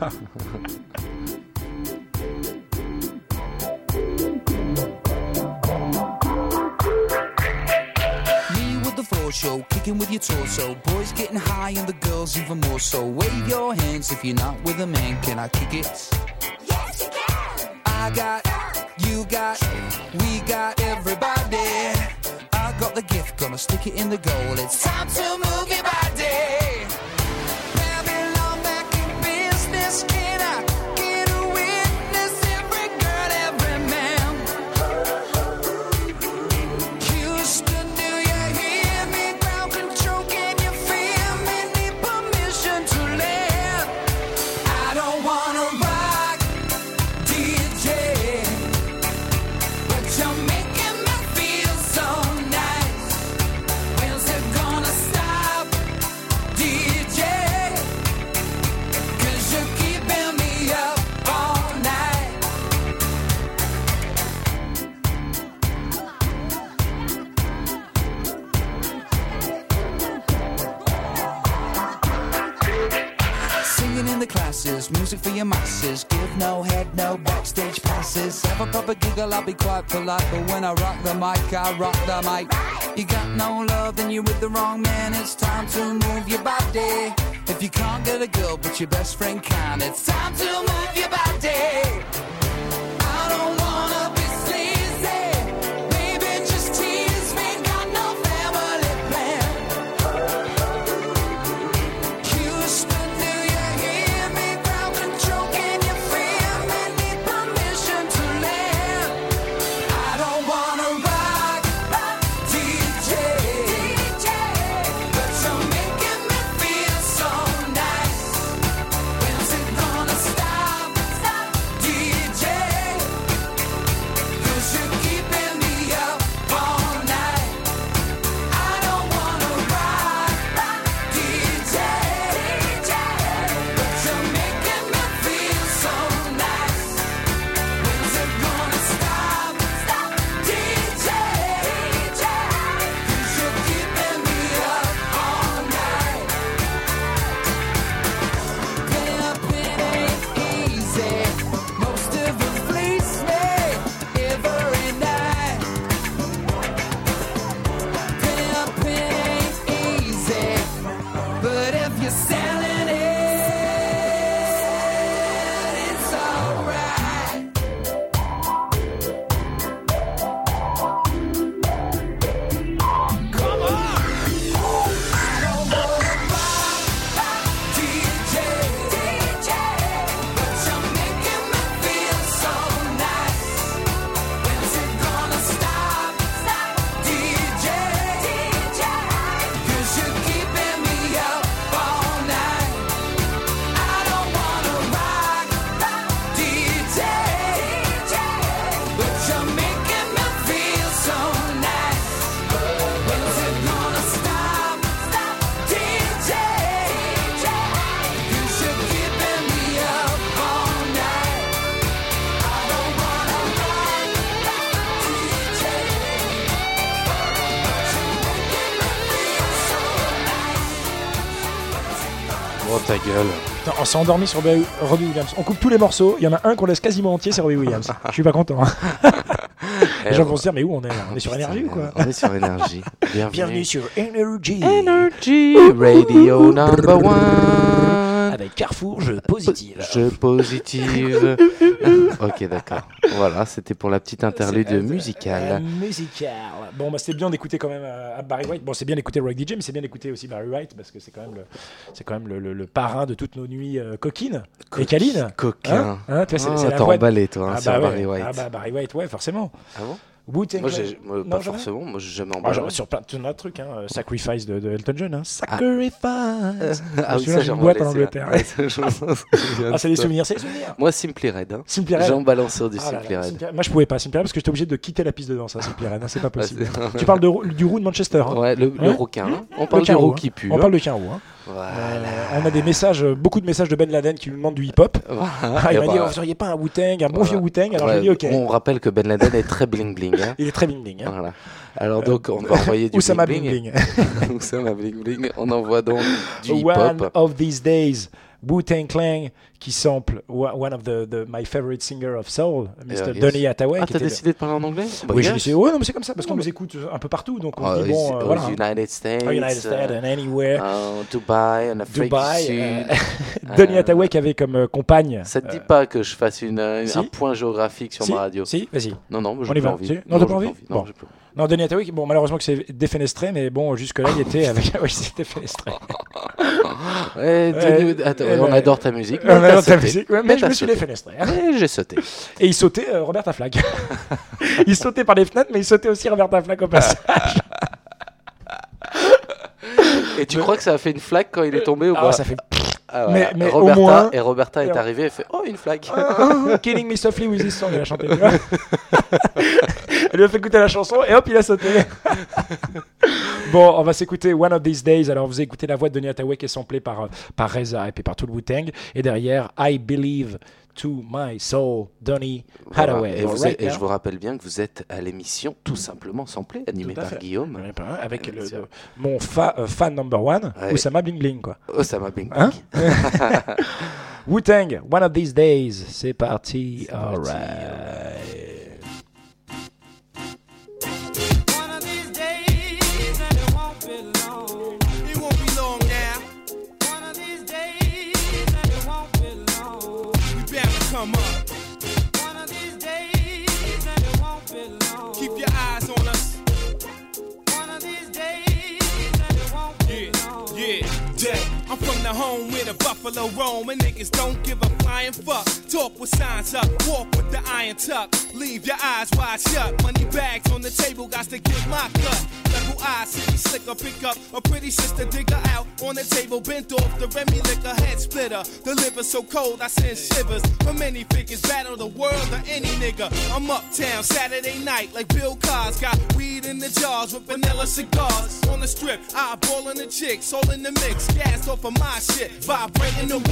Me with the floor show, kicking with your torso. Boys getting high and the girls even more so. Wave your hands if you're not with a man. Can I kick it? Yes, you can. I got, you got, we got everybody. I got the gift, gonna stick it in the goal. It's time to move your body. Babylon back in business. Can I get a witness? Every girl, every man. Houston, do you hear me? Ground control, can you feel me? Need permission to land. I don't wanna rock, DJ, but you're making me feel so nice. When's it gonna stop, DJ? 'Cause you're keeping me up all night. Singing in the classes, music for your masses. Give no head, no backstage passes. Have a proper giggle, I'll be quite polite. But when I rock the mic, I rock the mic. You got no love, then you're with the wrong man. It's time to move your body. If you can't get a girl, but your best friend can, it's time to move your body. I don't wanna be sleazy. Baby, just tease me. Got no family plan. Houston, do you hear me? Ground control, can you feel me? Need permission to land. I don't wanna rock, DJ, but you're making me feel so nice. When's it gonna stop, DJ? 'Cause you're keeping me up all night. I don't wanna rock, DJ, but you're making me feel so nice. When's it gonna stop, DJ? 'Cause you're keeping me up all night. Pimpin' ain't easy. Most of them fleece me every night. Pimpin' ain't easy, but if you're selling it, it's alright. Come on! I don't wanna rock, DJ, but you're making me feel so nice. When's it gonna stop, DJ? 'Cause you're keeping me up all night. I don't wanna rock, DJ, but you're making me feel so nice. When's it gonna stop, DJ? 'Cause you're keeping me up all night. I don't wanna rock, DJ, Oh ta gueule. Putain, on s'est endormi sur Robbie Williams. On coupe tous les morceaux. Il y en a un qu'on laisse quasiment entier, c'est Robbie Williams. Je suis pas content. Les gens vont se dire, mais où on est là? On est sur Énergie ou quoi? On est sur Énergie. Bienvenue sur Energy. Energy Radio number one. avec Carrefour, je positive. Je positive. Ok, d'accord. Voilà, c'était pour la petite interlude musicale. Musical. Bon, bah, c'était bien d'écouter quand même Barry White. Bon, c'est bien d'écouter Rock DJ, mais c'est bien d'écouter aussi Barry White parce que c'est quand même le parrain de toutes nos nuits coquines et câlines. Coquin. Hein, tu vois, c'est la t'as voix emballé, toi, sur ouais. Barry White. Ah bah Barry White, ouais, forcément. Ah bon? Wu-Tang Moi, pas forcément. Moi, j'ai jamais emballé. Sur plein de trucs. Sacrifice de Elton John. Sacrifice. Ah oui, ça, j'ai boîte en Angleterre. C'est des souvenirs. Moi, Simply Red. Simply Red. J'ai en balancé du Simply Red. Moi, je pouvais pas Simply Red parce que j'étais obligé de quitter la piste de danse. Simply Red, c'est pas possible. Tu parles du roux de Manchester. Ouais, le requin. On parle du roux qui pue. On parle de quin roux. Voilà. On a des messages, beaucoup de messages de Ben Laden qui nous demandent du hip-hop. Il m'a dit, vous seriez pas un Wu-Tang, un bon vieux Wu-Tang? Alors j'ai dit ok. On rappelle que Ben Laden est très bling bling. Il est très bling bling. Voilà. Alors donc on va envoyer du Oussama bling bling. Oussama bling bling. On envoie donc du hip-hop. One of these days, Wu-Tang Clan qui sample one of my favorite singer of soul, Mr. Donny Hathaway. Ah, t'as décidé de parler en anglais? Oui, j'ai décidé. Ouais, non, mais c'est comme ça parce qu'on nous écoute un peu partout, donc on dit bon, voilà. United States, and anywhere. Dubaï, en Afrique du Sud. Donny Hathaway qui avait comme compagne. Ça te dit pas que je fasse un point géographique sur ma radio? Si, vas-y. Non, on y va. Non, t'as pas envie? Non, j'ai plus. Non, Donny Hathaway, bon, malheureusement que c'est défenestré, mais bon, jusque-là, il était avec. Oui, c'est défenestré. On adore ta musique. On adore ta musique, mais je me suis défenestré. J'ai sauté. Et il sautait Roberta Flack. Il sautait par les fenêtres, mais il sautait aussi Roberta Flack au passage. Et tu crois que ça a fait une flaque quand il est tombé ou pas? Ça fait. Ah ouais. Mais Roberta, au moins... et Roberta est arrivée et fait une flaque. Killing Me Softly with This Song, elle a chanté. Elle lui a fait écouter la chanson et hop, il a sauté. Bon, on va s'écouter One of These Days. Alors, vous écoutez la voix de Donny Hathaway qui est samplée par Reza et puis par tout le Wu-Tang. Et derrière, I Believe to My Soul, Donny Hathaway. Voilà. Et je vous rappelle bien que vous êtes à l'émission Tout Simplement Samplé, animée par Guillaume. Avec mon fan number one, Oussama Bling Bling, quoi. Oussama Bling Bling. Wu-Tang, One of These Days. C'est parti. All right. Come up. One of these days and it won't be long. Keep your eyes on us. One of these days and it won't be long. Yeah. I'm from the home where the buffalo roam and niggas don't give a flying fuck. Talk with signs up, walk with the iron tuck. Leave your eyes wide shut. Money bags on the table, got to get my cut. Level eyes, city slicker, pick up a pretty sister, dig her out on the table, bent off the Remy liquor, head splitter. The liver so cold, I send shivers. For many figures, battle the world or any nigga. I'm uptown Saturday night like Bill Cos. Got weed in the jars with vanilla cigars. On the strip, eyeballing the chicks, all in the mix. Gas off of my shit, vibrating the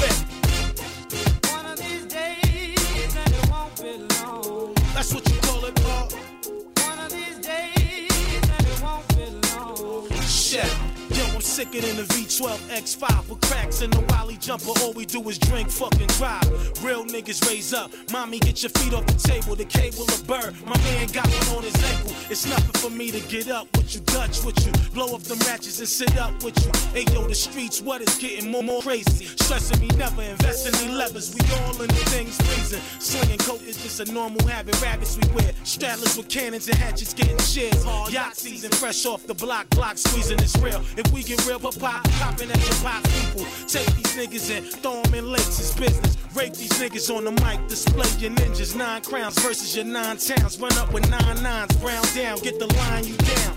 whip. One of these days and it won't be long. That's what you call it, Paul. One of these days and it won't be long. Shit. Yo, I'm sicker than the V12 X5 with cracks in the Wally jumper. All we do is drink, fucking drive. Real niggas raise up. Mommy, get your feet off the table. The cable of bird. My man got one on his ankle. It's nothing for me to get up with you, Dutch with you. Blow up them ratchets and sit up with you. Hey, yo, the streets, what is getting more crazy? Stressing me, never invest in the levers. We all in the things freezing. Slinging coke is just a normal habit. Rabbits we wear. Straddlers with cannons and hatchets getting shares. Yacht season, fresh off the block squeezing, it's real. If we get real, pop, popping at your pop people. Take these niggas and throw them in lakes, it's business. Rape these niggas on the mic, display your ninjas. 9 crowns versus your 9 towns. Run up with 9 nines, brown down, get the line you down.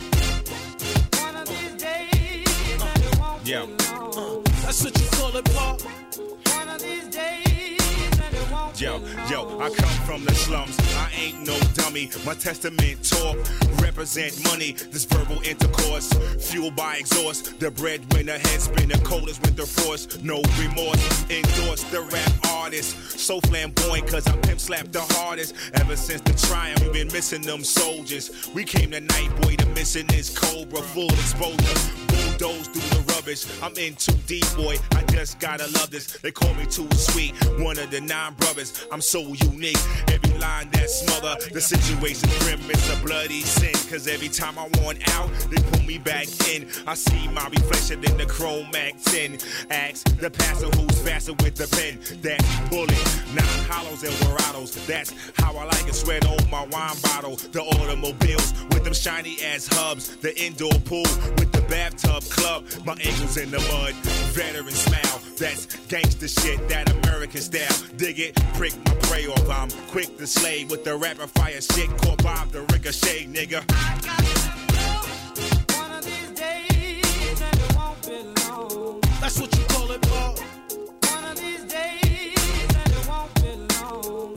One of these days, it won't be long. That's what you call it, Paul. One of these days. Yo, I come from the slums, I ain't no dummy. My testament talk, represent money. This verbal intercourse, fueled by exhaust. The breadwinner, head spinner, cold as winter frost. No remorse, endorse the rap artist. So flamboyant, cause I pimp slapped the hardest. Ever since the triumph, we've been missing them soldiers. We came tonight, boy, the mission is Cobra, full exposure. bulldoze through the rubbish. I'm in too deep, boy. I just gotta love this. They call me too sweet, one of the 9 brothers. I'm so unique. Every line that smother, the situation grim. It's a bloody sin. Cause every time I want out, they pull me back in. I see my reflection in the chrome Mac 10. Ask the pastor who's faster with the pen. That's bullet, 9 hollows and Dorados. That's how I like it. Sweat on my wine bottle. The automobiles with them shiny ass hubs. The indoor pool with the bathtub club. My ankles in the mud. Veteran smile. That's gangster shit. That American style. Dig it, prick my prey off. I'm quick to slay with the rapid fire shit. Caught by the ricochet, nigga. One of these days, and it won't be long. That's what you call it, Paul. One of these days, and it won't be long.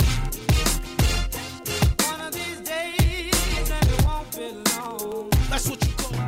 One of these days, and it won't be long. That's what you call it.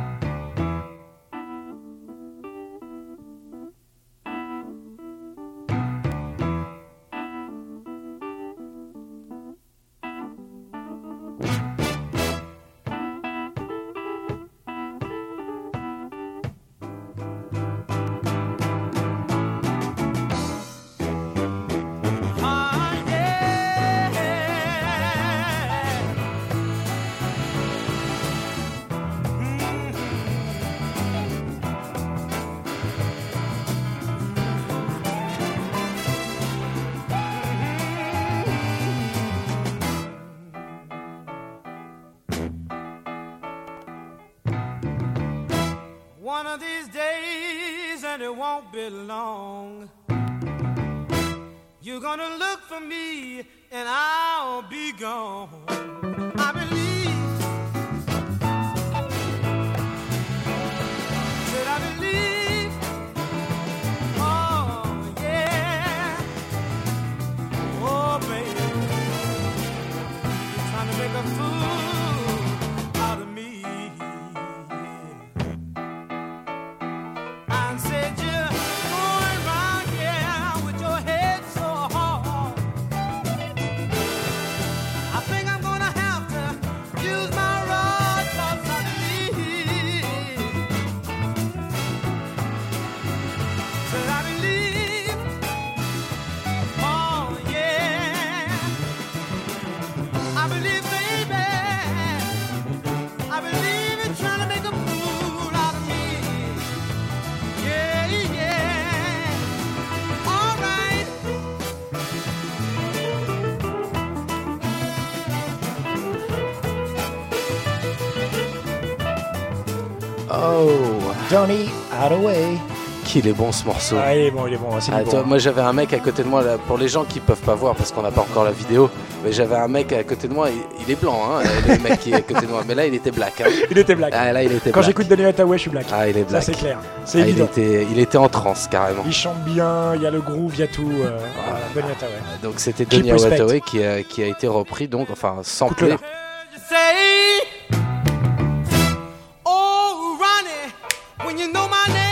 One of these days, and it won't be long. You're gonna look for me, and I'll be gone. I believe, said I believe, oh yeah, oh baby, you're trying to make a fool out of me. And said you're going round here with your head so hard. I think I'm gonna have to use my rod, 'cause I believe, said I believe, oh yeah, I believe, baby, I believe in trying to make a fool out of me. Yeah, yeah, all right. Oh, Johnny Hathaway. qu'il est bon ce morceau. Ah, il est bon, c'est Ah, bon. toi, moi j'avais un mec à côté de moi, là, pour les gens qui peuvent pas voir parce qu'on n'a pas encore la vidéo, mais j'avais un mec à côté de moi, il est blanc, hein, le mec qui est à côté de moi, mais là il était black. Hein. Il était black. Ah, là, il était Quand black. j'écoute Johnny Hathaway, je suis black. Ah, il est black. Ça, c'est clair. C'est Ah, évident. il était en transe carrément. Il chante bien, il y a le groove, il y a tout. Voilà, Johnny Hathaway. Donc c'était Keep Johnny respect. Hathaway qui a été repris, donc enfin samplé. You say, oh Ronnie, when you know my name,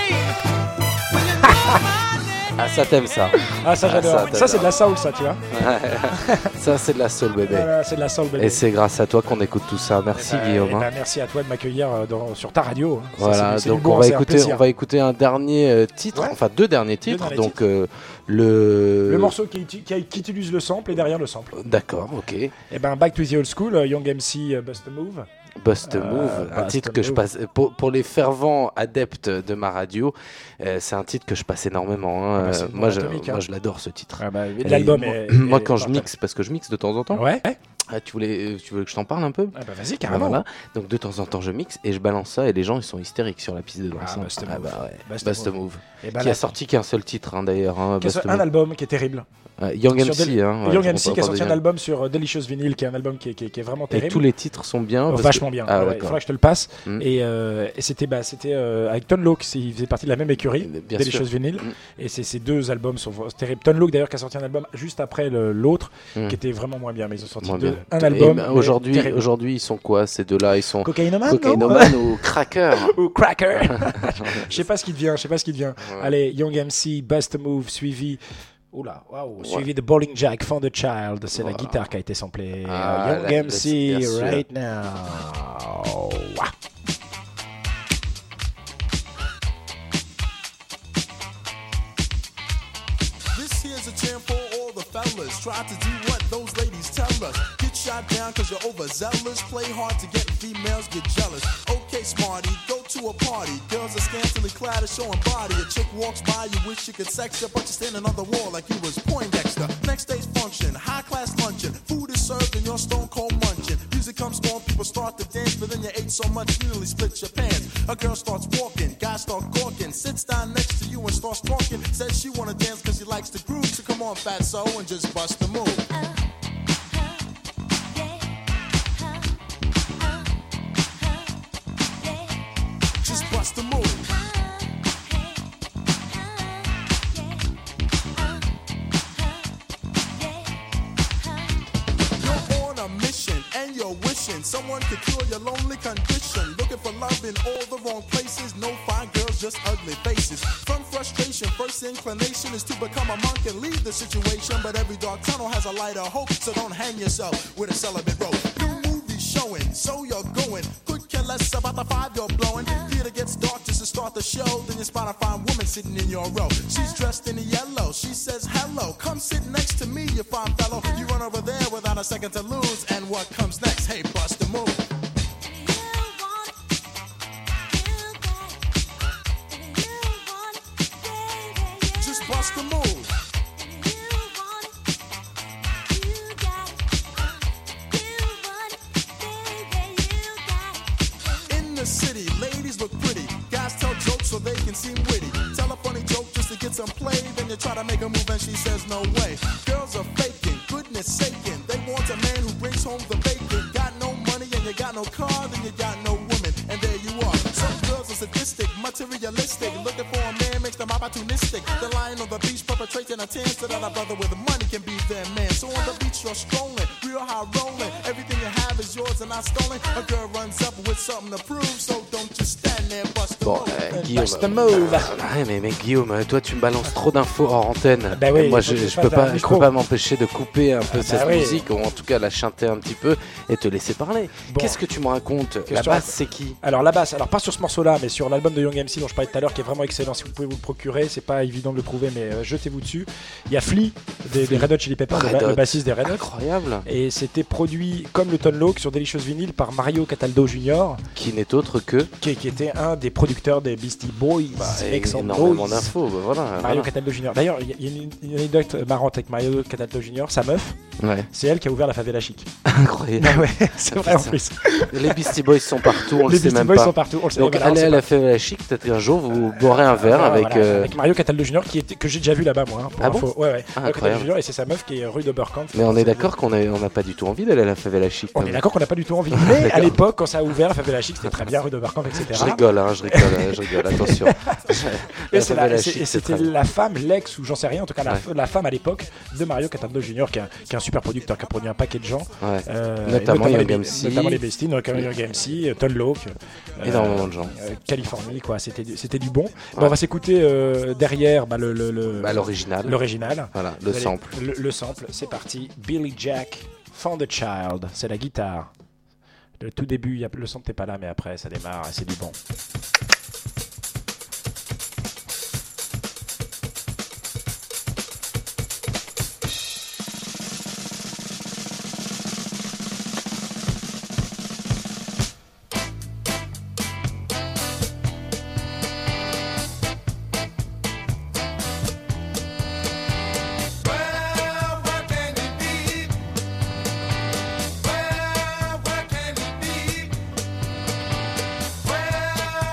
Ah, ça t'aimes ça. Ah, ça j'adore. t'adores. Ça c'est de la soul, ça, tu vois. Ça c'est de la soul bébé. Voilà, c'est de la soul, bébé. Et c'est grâce à toi qu'on écoute tout ça. Merci Guillaume. hein. Merci à toi de m'accueillir sur ta radio. Ça, Voilà, c'est du donc bon, on va c'est un écouter, plaisir. on va écouter un dernier titre, enfin deux derniers titres. derniers donc titres. le morceau qui utilise le sample et derrière le sample. D'accord, ok. Et ben Back to the Old School, Young MC, Bust a Move. Bust a Move, un Bust titre a que je Move. passe pour les fervents adeptes de ma radio. C'est un titre que je passe énormément. hein. bah, c'est moi, bon atomique, moi, hein. je l'adore ce titre. Ah bah, Et l'album moi, est- moi, est quand je parfait. mixe, parce que je mixe de temps en temps. Ouais. Ah, tu veux que je t'en parle un peu? Ah bah vas-y, carrément. Voilà. Donc de temps en temps je mixe et je balance ça et les gens ils sont hystériques sur la piste de danse. Ah, hein. Bust a Ah Move. bah ouais. Bust a Bust a Move. Move. Et bah Qui là, a sorti qu'un seul titre d'ailleurs. Hein, Qui a Bust a sorti un Move. album qui est terrible. Young Sur MC, hein, ouais, Young on MC qui a parle sorti un déjà. album sur Delicious Vinyl, qui est un album qui est vraiment Et terrible. tous les titres sont bien. parce Vachement que- bien. Ah, Ouais, il d'accord. faudra que je te le passe. Mm. Et c'était avec Ton Loc, il faisait partie de la même écurie, Bien Delicious sûr. Vinyl. Mm. Et ces deux albums sont terribles. Ton Loc d'ailleurs qui a sorti un album juste après l'autre, Mm. qui était vraiment moins bien, mais ils ont sorti Moins bien. un Et album. ben, mais aujourd'hui, terrible. ils sont quoi ces deux-là? Ils sont Cocaïnoman, Cocaïnoman non ou Cracker. Ou Cracker. Je sais pas ce qui devient. Ouais. Allez, Young MC, Bust a Move, suivi. Oula, waouh, Ouais. suivi de Bowling Jack, For the Child. C'est la Voilà. guitare qui a été samplée. Ah, Young bien MC, sûr. right now. stand for all the fellas. Try to do what those ladies tell us. Get shot down cause you're overzealous. Play hard to get females, get jealous. Okay, smarty, go to a party. Girls are scantily clad and showing body. A chick walks by, you wish you could sex her, but you're standing on the wall like you was Poindexter. Next day's function, high class luncheon. Food is served and you're stone cold munching. Music comes on, people start to dance, but then you ate so much you nearly split your pants. A girl starts walking, guys start gawking, sits down next to you and starts talking. Says she wanna dance cause she likes the groove, so come on fatso and just bust the move. Just bust the move. You're on a mission and you're wishing someone could cure your lonely condition. Looking for love in all the wrong places. No fine girls, just ugly faces. From frustration, first inclination is to become a monk and leave the situation. But every dark tunnel has a light of hope, so don't hang yourself with a celibate rope. New movie showing, so you're going. Could care less about the five you're blowing. Theater gets dark just to start the show. Then you spot a fine woman sitting in your row. She's dressed in yellow. She says hello. Come sit next to me, you fine fellow. You run over there without a second to lose. And what comes next? Hey, bust the move. Just bust the move. In the city, ladies look pretty. Guys tell jokes so they can seem witty. Tell a funny joke just to get some play. Then you try to make a move and she says no way. Girls are faking, goodness saking. They want a man who brings home the bacon. Got no money and you got no car, then you got no woman. And there you are. Some girls are sadistic, materialistic. Looking for a man makes them opportunistic. They're lying on the beach perpetrating a tan so that a brother with money can be their man. So on the beach you're strolling, real high rolling. Everything you have is yours and not stolen. A girl runs up with something to prove, so don't just stand there, bust the Bon, move. Guillaume. Bust the move. Ouais, mais Guillaume, toi tu me balances trop d'infos hors antenne. Bah oui, Moi faut que je tu peux fasses un pas, micro. m'empêcher de couper un peu cette oui. musique, ou en tout cas la chanter un petit peu et te laisser parler. Bon. Qu'est-ce que tu me racontes? Qu'est-ce La que tu basse, racontes c'est qui? Alors la basse, alors pas sur ce morceau-là, mais sur l'album de Young MC dont je parlais tout à l'heure, qui est vraiment excellent. Si vous pouvez vous le procurer, c'est pas évident de le trouver, mais jetez-vous dessus. Il y a Flea des Red Hot Chili Peppers, Red le Hot. bassiste des Red Hot. Incroyable. Et c'était produit comme le Tone Loc sur Delicious Vinyl par Mario Cataldo Jr. Qui n'est autre que qui était un des producteurs des Beastie Boys. énormément d'infos. Bah voilà, Mario voilà. Cataldo Jr. D'ailleurs, il y a une anecdote marrante avec Mario Cataldo Jr. Sa meuf, Ouais. c'est elle qui a ouvert la favela chic. Incroyable. Ah ouais, c'est vrai en plus. Les Beastie Boys sont partout, on Les le sait Beastie même Boys pas. sont partout, on le sait Donc même pas, on allez sait à pas. la favela chic, peut-être qu'un jour vous boirez un verre Voilà, avec. voilà, avec Mario Cataldo Jr. que j'ai déjà vu là-bas moi. Pour Ah bon info. Ouais, ouais. Ah, Mario Cataldo incroyable. Jr. et c'est sa meuf qui est rue d'Oberkampf. Mais on est d'accord qu'on n'a pas du tout envie d'aller à la favela chic. On est d'accord qu'on n'a pas du tout envie. Mais à D'accord. l'époque, quand ça a ouvert la favela chic, c'était très bien rue d'Oberkampf, etc. Je rigole, attention. Et La c'est favela la- chic, et c'est c'était très bien. la femme, l'ex ou j'en sais rien, en tout cas Ouais. la femme à l'époque de Mario Cataldo Jr. qui est un super producteur, qui a produit un paquet de gens. Ouais. Et Notamment Young les, MC. notamment les Beastie, notamment Young MC, Tone Loc, Énormément de gens. Californie, quoi. C'était du bon. Bon, on va s'écouter derrière l'original. L'original. Voilà, le Vous allez- sample. Le sample, c'est parti. Billy Jack, Found a Child, c'est la guitare. Le tout début, le son n'était pas là, mais après, ça démarre, c'est du bon. Well,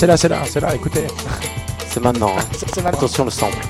C'est là, écoutez. C'est maintenant. Hein. C'est maintenant. Attention le sample.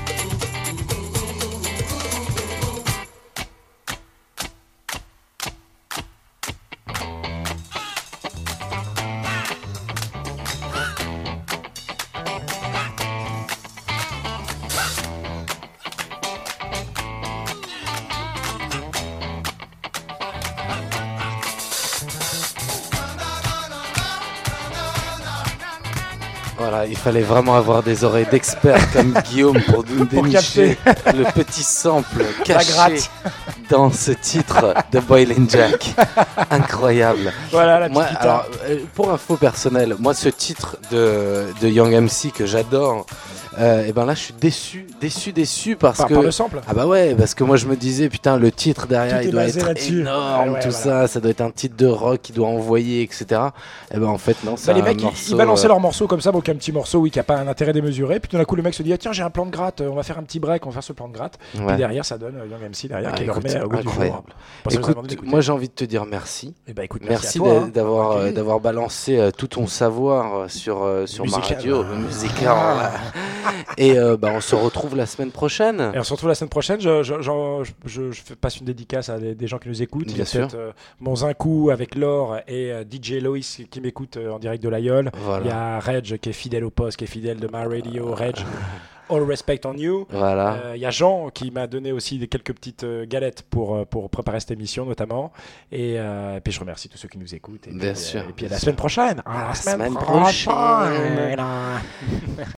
Voilà, il fallait vraiment avoir des oreilles d'expert comme Guillaume pour nous dénicher le petit sample caché dans ce titre de Boiling Jack. Incroyable. Voilà la moi, petite alors, pour info personnelle, moi ce titre de Young MC que j'adore, et ben là je suis déçu parce que par le sample. Ah bah ouais, parce que moi je me disais putain le titre derrière Tout il est doit basé être là-dessus. énorme, tout ça doit être un titre de rock qui doit envoyer, etc. Et ben en fait non, c'est les un mecs morceau, ils balançaient leurs morceaux comme ça, donc un petit morceau qui a pas un intérêt démesuré, puis tout d'un coup le mec se dit ah, tiens j'ai un plan de gratte, on va faire un petit break, on va faire ce plan de gratte, Ouais. puis derrière ça donne Young MC derrière qui le remet au goût du jour. Incroyable. Parce que vous avez demandé Écoute, d'écouter. moi j'ai envie de te dire merci. Eh ben, écoute, merci merci à toi, hein. d'avoir balancé tout ton savoir sur ma Musical. radio musical. Et on se retrouve la semaine prochaine. Et on se retrouve la semaine prochaine. Je passe une dédicace à des gens qui nous écoutent. Bien Il y a sûr. peut-être mon Zinkou avec Laure et DJ Loïs qui m'écoute en direct de l'Aïol. Voilà. Il y a Reg qui est fidèle au poste, qui est fidèle de My Radio. Reg, all respect on you. Voilà. Il y a Jean qui m'a donné aussi quelques petites galettes pour préparer cette émission notamment. Et puis je remercie tous ceux qui nous écoutent. Et Bien puis, sûr. Et puis à la semaine prochaine. À la semaine prochaine.